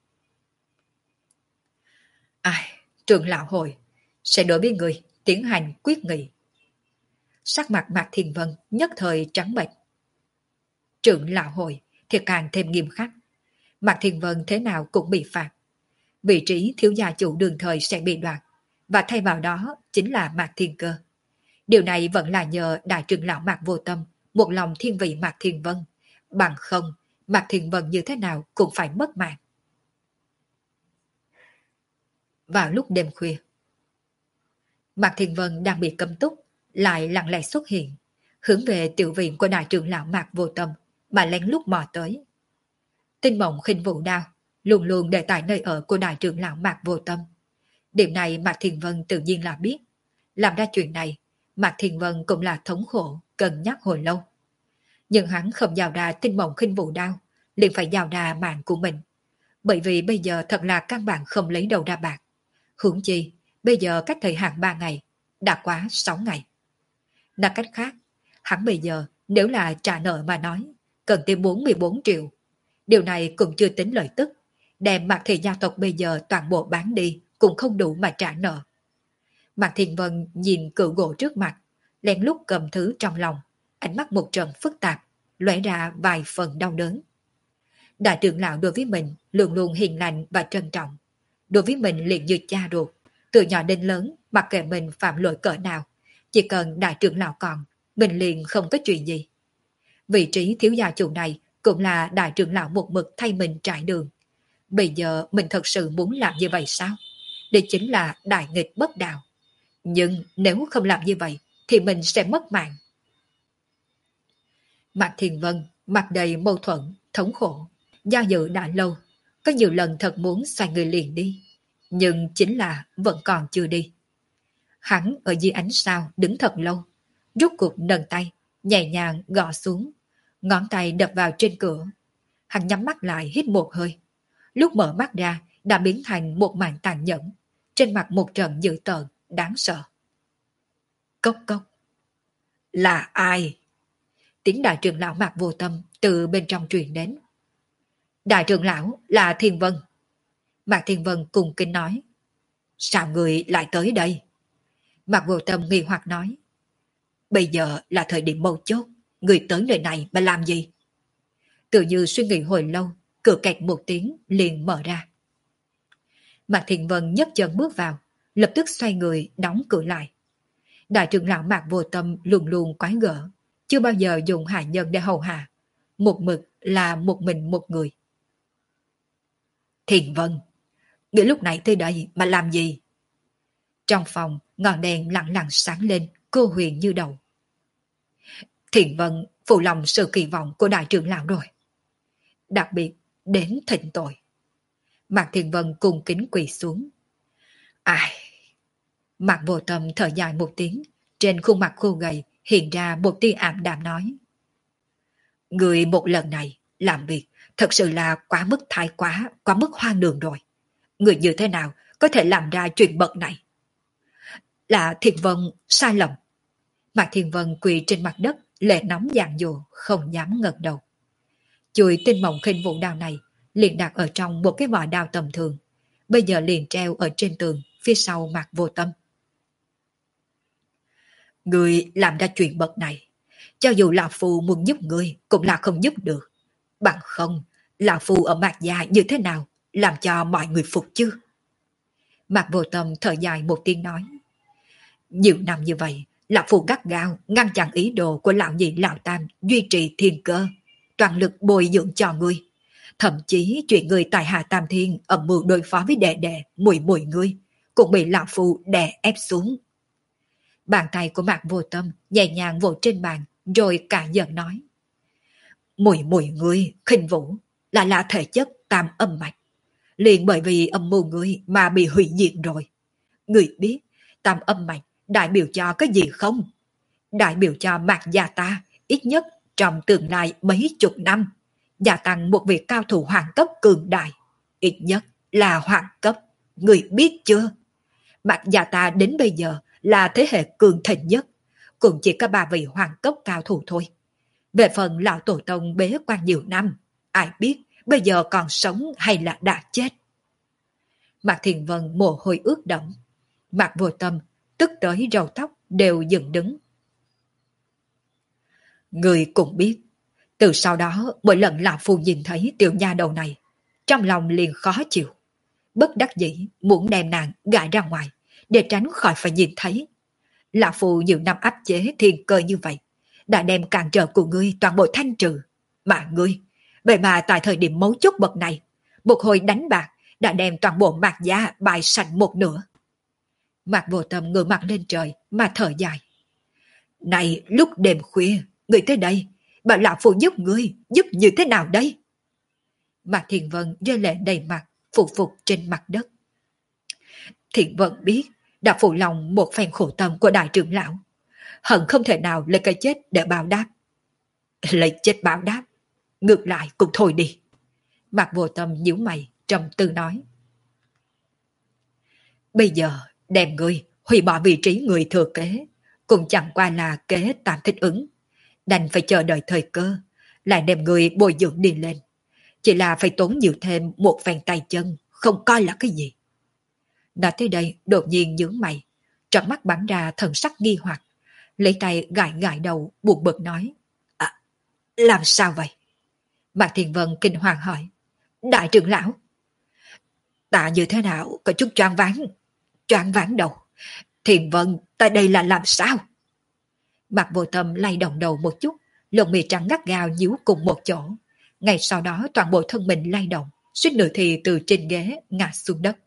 Ai, trưởng lão hội sẽ đối với người tiến hành quyết nghị. Sắc mặt Mạc Thiền Vân nhất thời trắng bệch. Trưởng lão hội thì càng thêm nghiêm khắc. Mạc Thiền Vân thế nào cũng bị phạt. Vị trí thiếu gia chủ đường thời sẽ bị đoạt, và thay vào đó chính là Mạc Thiên Cơ. Điều này vẫn là nhờ đại trưởng lão Mạc Vô Tâm một lòng thiên vị Mạc Thiền Vân. Bằng không, Mạc Thiền Vân như thế nào cũng phải mất mạng. Vào lúc đêm khuya, Mạc Thiền Vân đang bị cấm túc, lại lặng lẽ xuất hiện, hướng về tiểu viện của đại trưởng lão Mạc Vô Tâm mà lén lút mò tới. Tinh mộng khinh vụ đao luôn luôn để tại nơi ở của đại trưởng lão Mạc Vô Tâm. Điểm này Mạc Thiền Vân tự nhiên là biết. Làm ra chuyện này, Mạc Thiền Vân cũng là thống khổ, cân nhắc hồi lâu. Nhưng hắn không giao ra tinh mộng khinh vụ đao, liền phải giao ra mạng của mình. Bởi vì bây giờ thật là căn bản không lấy đầu ra bạc. Huống chi, bây giờ cách thời hạn ba ngày, đã quá sáu ngày. Nói cách khác, hắn bây giờ nếu là trả nợ mà nói, cần thêm bốn mươi bốn triệu. Điều này cũng chưa tính lợi tức, đem Mạc thị gia tộc bây giờ toàn bộ bán đi cũng không đủ mà trả nợ. Mạc Thiền Vân nhìn cự gỗ trước mặt, lén lút cầm thứ trong lòng, ánh mắt một trận phức tạp, lóe ra vài phần đau đớn. Đại trưởng lão đối với mình luôn luôn hiền lành và trân trọng. Đối với mình liền như cha ruột, từ nhỏ đến lớn, mặc kệ mình phạm lỗi cỡ nào, chỉ cần đại trưởng lão còn, mình liền không có chuyện gì. Vị trí thiếu gia chủ này cũng là đại trưởng lão một mực thay mình trải đường. Bây giờ mình thật sự muốn làm như vậy sao? Đây chính là đại nghịch bất đạo. Nhưng nếu không làm như vậy, thì mình sẽ mất mạng. Mạc Thiền Vân mặt đầy mâu thuẫn, thống khổ, do dự đã lâu, có nhiều lần thật muốn xoay người liền đi, nhưng chính là vẫn còn chưa đi. Hắn ở dưới ánh sao đứng thật lâu, rút cuộc nâng tay, nhẹ nhàng gõ xuống, ngón tay đập vào trên cửa. Hắn nhắm mắt lại hít một hơi, lúc mở mắt ra đã biến thành một màn tàn nhẫn, trên mặt một trận dữ tợn, đáng sợ. Cốc cốc. Là ai? Tiếng đại trưởng lão Mạc Vô Tâm từ bên trong truyền đến. Đại trưởng lão là Thiên Vân. Mạc Thiên Vân cùng kính nói. Sao người lại tới đây? Mạc Vô Tâm nghi hoặc nói. Bây giờ là thời điểm mấu chốt, người tới nơi này mà làm gì? Tự như suy nghĩ hồi lâu, cửa kẹt một tiếng liền mở ra. Mạc Thiên Vân nhấc chân bước vào, lập tức xoay người đóng cửa lại. Đại trưởng lão Mạc Vô Tâm luôn luôn quái gở, chưa bao giờ dùng hạ nhân để hầu hạ, một mực là một mình một người. Thiền Vân, người lúc này tới đây mà làm gì? Trong phòng, ngọn đèn lặng lặng sáng lên, cô huyền như đầu. Thiền Vân phụ lòng sự kỳ vọng của đại trưởng lão rồi. Đặc biệt đến thịnh tội. Mạc Thiền Vân cùng kính quỳ xuống. Ai? Mạc Vô Tâm thở dài một tiếng, trên khuôn mặt khô gầy hiện ra một tia ảm đạm nói. Người một lần này làm việc thật sự là quá mức thái quá, quá mức hoang đường rồi. Người như thế nào có thể làm ra chuyện bậc này? Là Thiền Vân sai lầm. Mạc Thiền Vân quỳ trên mặt đất, lệ nóng dàn dồ, không dám ngẩng đầu. Chuôi tinh mộng khinh vụ đào này liền đặt ở trong một cái vỏ đao tầm thường, bây giờ liền treo ở trên tường phía sau Mạc Vô Tâm. Người làm ra chuyện bậc này, cho dù lão phu muốn giúp người cũng là không giúp được. Bằng không, lão phu ở Mạc gia như thế nào làm cho mọi người phục chứ? Mạc Vô Tâm thở dài một tiếng nói. Nhiều năm như vậy, lão phu gắt gao ngăn chặn ý đồ của lão nhị lão tam duy trì thiên cơ, toàn lực bồi dưỡng cho người. Thậm chí chuyện người tại Hạ Tam Thiên âm mưu đối phó với đệ đệ mùi mùi người cũng bị lão phu đè ép xuống. Bàn tay của Mạc Vô Tâm nhẹ nhàng vỗ trên bàn, rồi cả giận nói. Mùi mùi ngươi khinh vũ là là thể chất tam âm mạch, liền bởi vì âm mưu ngươi mà bị hủy diệt rồi. Ngươi biết tam âm mạch đại biểu cho cái gì không? Đại biểu cho Mạc gia ta ít nhất trong tương lai mấy chục năm gia tăng một vị cao thủ hoàng cấp cường đại, ít nhất là hoàng cấp. Ngươi biết chưa? Mạc gia ta đến bây giờ là thế hệ cường thịnh nhất, cũng chỉ có ba vị hoàng cấp cao thủ thôi. Về phần lão tổ tông bế quan nhiều năm, ai biết bây giờ còn sống hay là đã chết. Mạc Thiền Vân mồ hôi ướt đẫm, Mạc Vô Tâm tức tới râu tóc đều dựng đứng. Người cũng biết, từ sau đó mỗi lần lão phu nhìn thấy tiểu nha đầu này, trong lòng liền khó chịu, bất đắc dĩ muốn đem nàng gãi ra ngoài để tránh khỏi phải nhìn thấy. Lão phu nhiều năm áp chế thiên cơ như vậy, đã đem cản trở của ngươi toàn bộ thanh trừ. Mà ngươi, vậy mà tại thời điểm mấu chốt bậc này, một hồi đánh bạc đã đem toàn bộ Mạc gia bài sạch một nửa. Mạc Vô Tâm ngửa mặt lên trời mà thở dài. Này lúc đêm khuya, ngươi tới đây, bảo lão phu giúp ngươi, giúp như thế nào đây? Mạc Thiền Vân rơi lệ đầy mặt, phục phục trên mặt đất. Thiền Vân biết đã phụ lòng một phen khổ tâm của đại trưởng lão, hận không thể nào lấy cái chết để báo đáp. Lấy chết báo đáp, ngược lại cũng thôi đi. Mạc Vô Tâm nhíu mày, trầm tư nói. Bây giờ đem ngươi hủy bỏ vị trí người thừa kế, cũng chẳng qua là kế tạm thích ứng, đành phải chờ đợi thời cơ, lại đem người bồi dưỡng đi lên. Chỉ là phải tốn nhiều thêm một phen tay chân, không coi là cái gì. Nói tới đây đột nhiên nhướng mày, trong mắt bắn ra thần sắc nghi hoặc, lấy tay gãi gãi đầu buồn bực nói. À, làm sao vậy? Mạc Thiền Vân kinh hoàng hỏi. Đại trưởng lão, ta như thế nào có chút choáng váng, choáng váng đầu. Thiền Vân, ta đây là làm sao? Mạc Vô Tâm lay động đầu một chút, lông mi trắng gắt gao nhíu cùng một chỗ. Ngay sau đó toàn bộ thân mình lay động, suýt nữa thì từ trên ghế ngã xuống đất.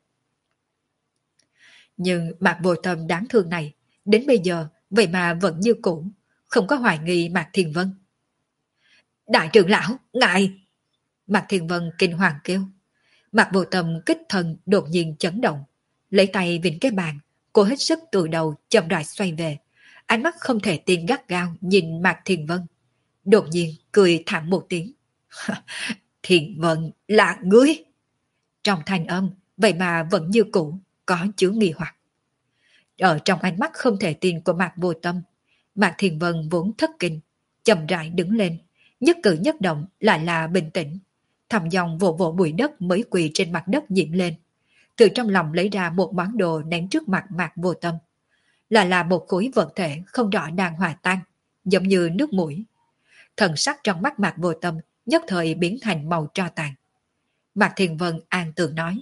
Nhưng Mạc Vô Tâm đáng thương này, đến bây giờ vậy mà vẫn như cũ, không có hoài nghi Mạc Thiền Vân. Đại trưởng lão, ngài! Mạc Thiền Vân kinh hoàng kêu. Mạc Vô Tâm kích thần đột nhiên chấn động, lấy tay vịn cái bàn, cô hết sức từ đầu chậm rãi xoay về, ánh mắt không thể tin gắt gao nhìn Mạc Thiền Vân. Đột nhiên cười thảm một tiếng. Thiền Vân là ngươi! Trong thanh âm vậy mà vẫn như cũ, có chứa nghi hoặc. Ở trong ánh mắt không thể tin của Mạc Vô Tâm, Mạc Thiền Vân vốn thất kinh, chậm rãi đứng lên, nhất cử nhất động lại là bình tĩnh, thầm dòng vỗ vỗ bụi đất mới quỳ trên mặt đất nhiễm lên, từ trong lòng lấy ra một món đồ ném trước mặt Mạc Vô Tâm, là là một khối vật thể không rõ đang hòa tan, giống như nước mũi. Thần sắc trong mắt Mạc Vô Tâm nhất thời biến thành màu tro tàn. Mạc Thiền Vân an tường nói.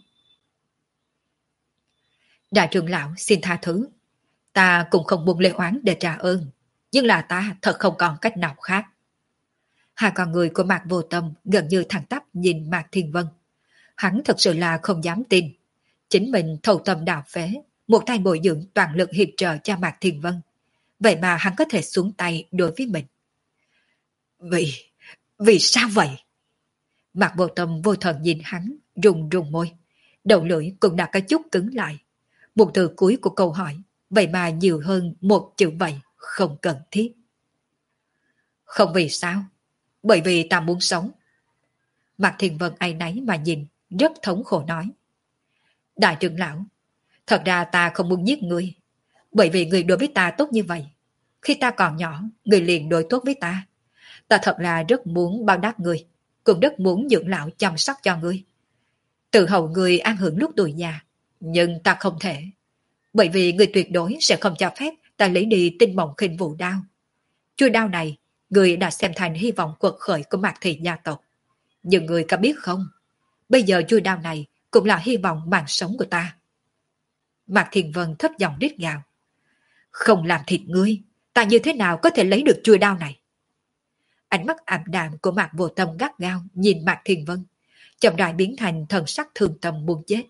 Đại trưởng lão xin tha thứ, ta cũng không buông lễ oán để trả ơn, nhưng là ta thật không còn cách nào khác. Hai con người của Mạc Vô Tâm gần như thẳng tắp nhìn Mạc Thiền Vân. Hắn thật sự là không dám tin. Chính mình thâu tâm đạo phế, một tay bồi dưỡng toàn lực hiệp trợ cho Mạc Thiền Vân. Vậy mà hắn có thể xuống tay đối với mình. Vì, vì sao vậy? Mạc Vô Tâm vô thần nhìn hắn, rùng rùng môi. Đầu lưỡi cũng đã có chút cứng lại. Một từ cuối của câu hỏi, vậy mà nhiều hơn một chữ vậy, không cần thiết. Không vì sao? Bởi vì ta muốn sống. Mạc Thiền Vân áy náy mà nhìn, rất thống khổ nói. Đại trưởng lão, thật ra ta không muốn giết ngươi, bởi vì ngươi đối với ta tốt như vậy. Khi ta còn nhỏ, ngươi liền đối tốt với ta. Ta thật là rất muốn báo đáp ngươi, cũng rất muốn dưỡng lão chăm sóc cho ngươi. Tự hầu ngươi an hưởng lúc tuổi già, nhưng ta không thể. Bởi vì ngươi tuyệt đối sẽ không cho phép ta lấy đi tinh mộng khinh vụ đao. Chuôi đao này, ngươi đã xem thành hy vọng quật khởi của Mạc Thị gia tộc. Nhưng ngươi có biết không, bây giờ chuôi đao này cũng là hy vọng mạng sống của ta. Mạc Thiên Vân thấp giọng rít gào. Không làm thịt ngươi, ta như thế nào có thể lấy được chuôi đao này? Ánh mắt ảm đạm của Mạc Vô Tâm gắt gao nhìn Mạc Thiên Vân, chậm rãi biến thành thần sắc thương tâm muốn chết.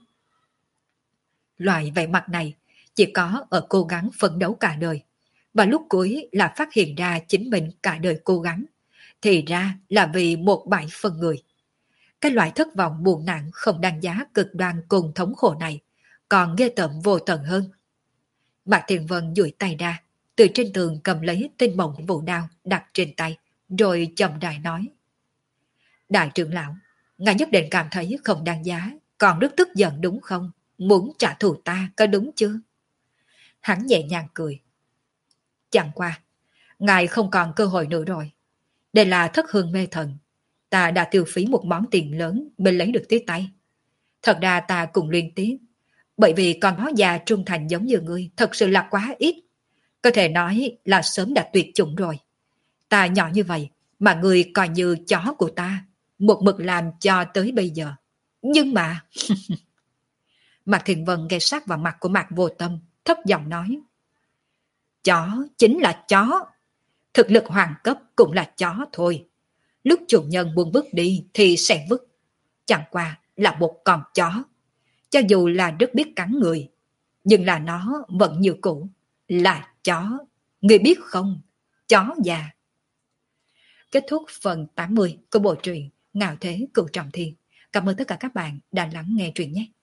Loại vẻ mặt này chỉ có ở cố gắng phấn đấu cả đời, và lúc cuối là phát hiện ra chính mình cả đời cố gắng, thì ra là vì một bãi phân người. Cái loại thất vọng buồn nặng không đáng giá cực đoan cùng thống khổ này, còn ghê tởm vô tận hơn. Mạc Thiên Vân duỗi tay ra, từ trên tường cầm lấy tinh mộng vũ đao đặt trên tay, rồi chậm rãi nói. Đại trưởng lão, ngài nhất định cảm thấy không đáng giá, còn rất tức giận đúng không? Muốn trả thù ta có đúng chưa? Hắn nhẹ nhàng cười. Chẳng qua, ngài không còn cơ hội nữa rồi. Đây là thất hương mê thần. Ta đã tiêu phí một món tiền lớn mới lấy được tới tay. Thật ra ta cũng liên tiếc, bởi vì con báo già trung thành giống như ngươi thật sự là quá ít. Có thể nói là sớm đã tuyệt chủng rồi. Ta nhỏ như vậy mà ngươi coi như chó của ta, một mực làm cho tới bây giờ. Nhưng mà... Mạc Thiền Vân nghe sát vào mặt của Mạc Vô Tâm, thấp giọng nói. Chó chính là chó. Thực lực hoàng cấp cũng là chó thôi. Lúc chủ nhân muốn vứt đi thì sẽ vứt. Chẳng qua là một con chó. Cho dù là rất biết cắn người, nhưng là nó vẫn như cũ. Là chó. Người biết không? Chó già. Kết thúc phần tám mươi của bộ truyện Ngạo Thế Cửu Trọng Thiên. Cảm ơn tất cả các bạn đã lắng nghe truyện nhé.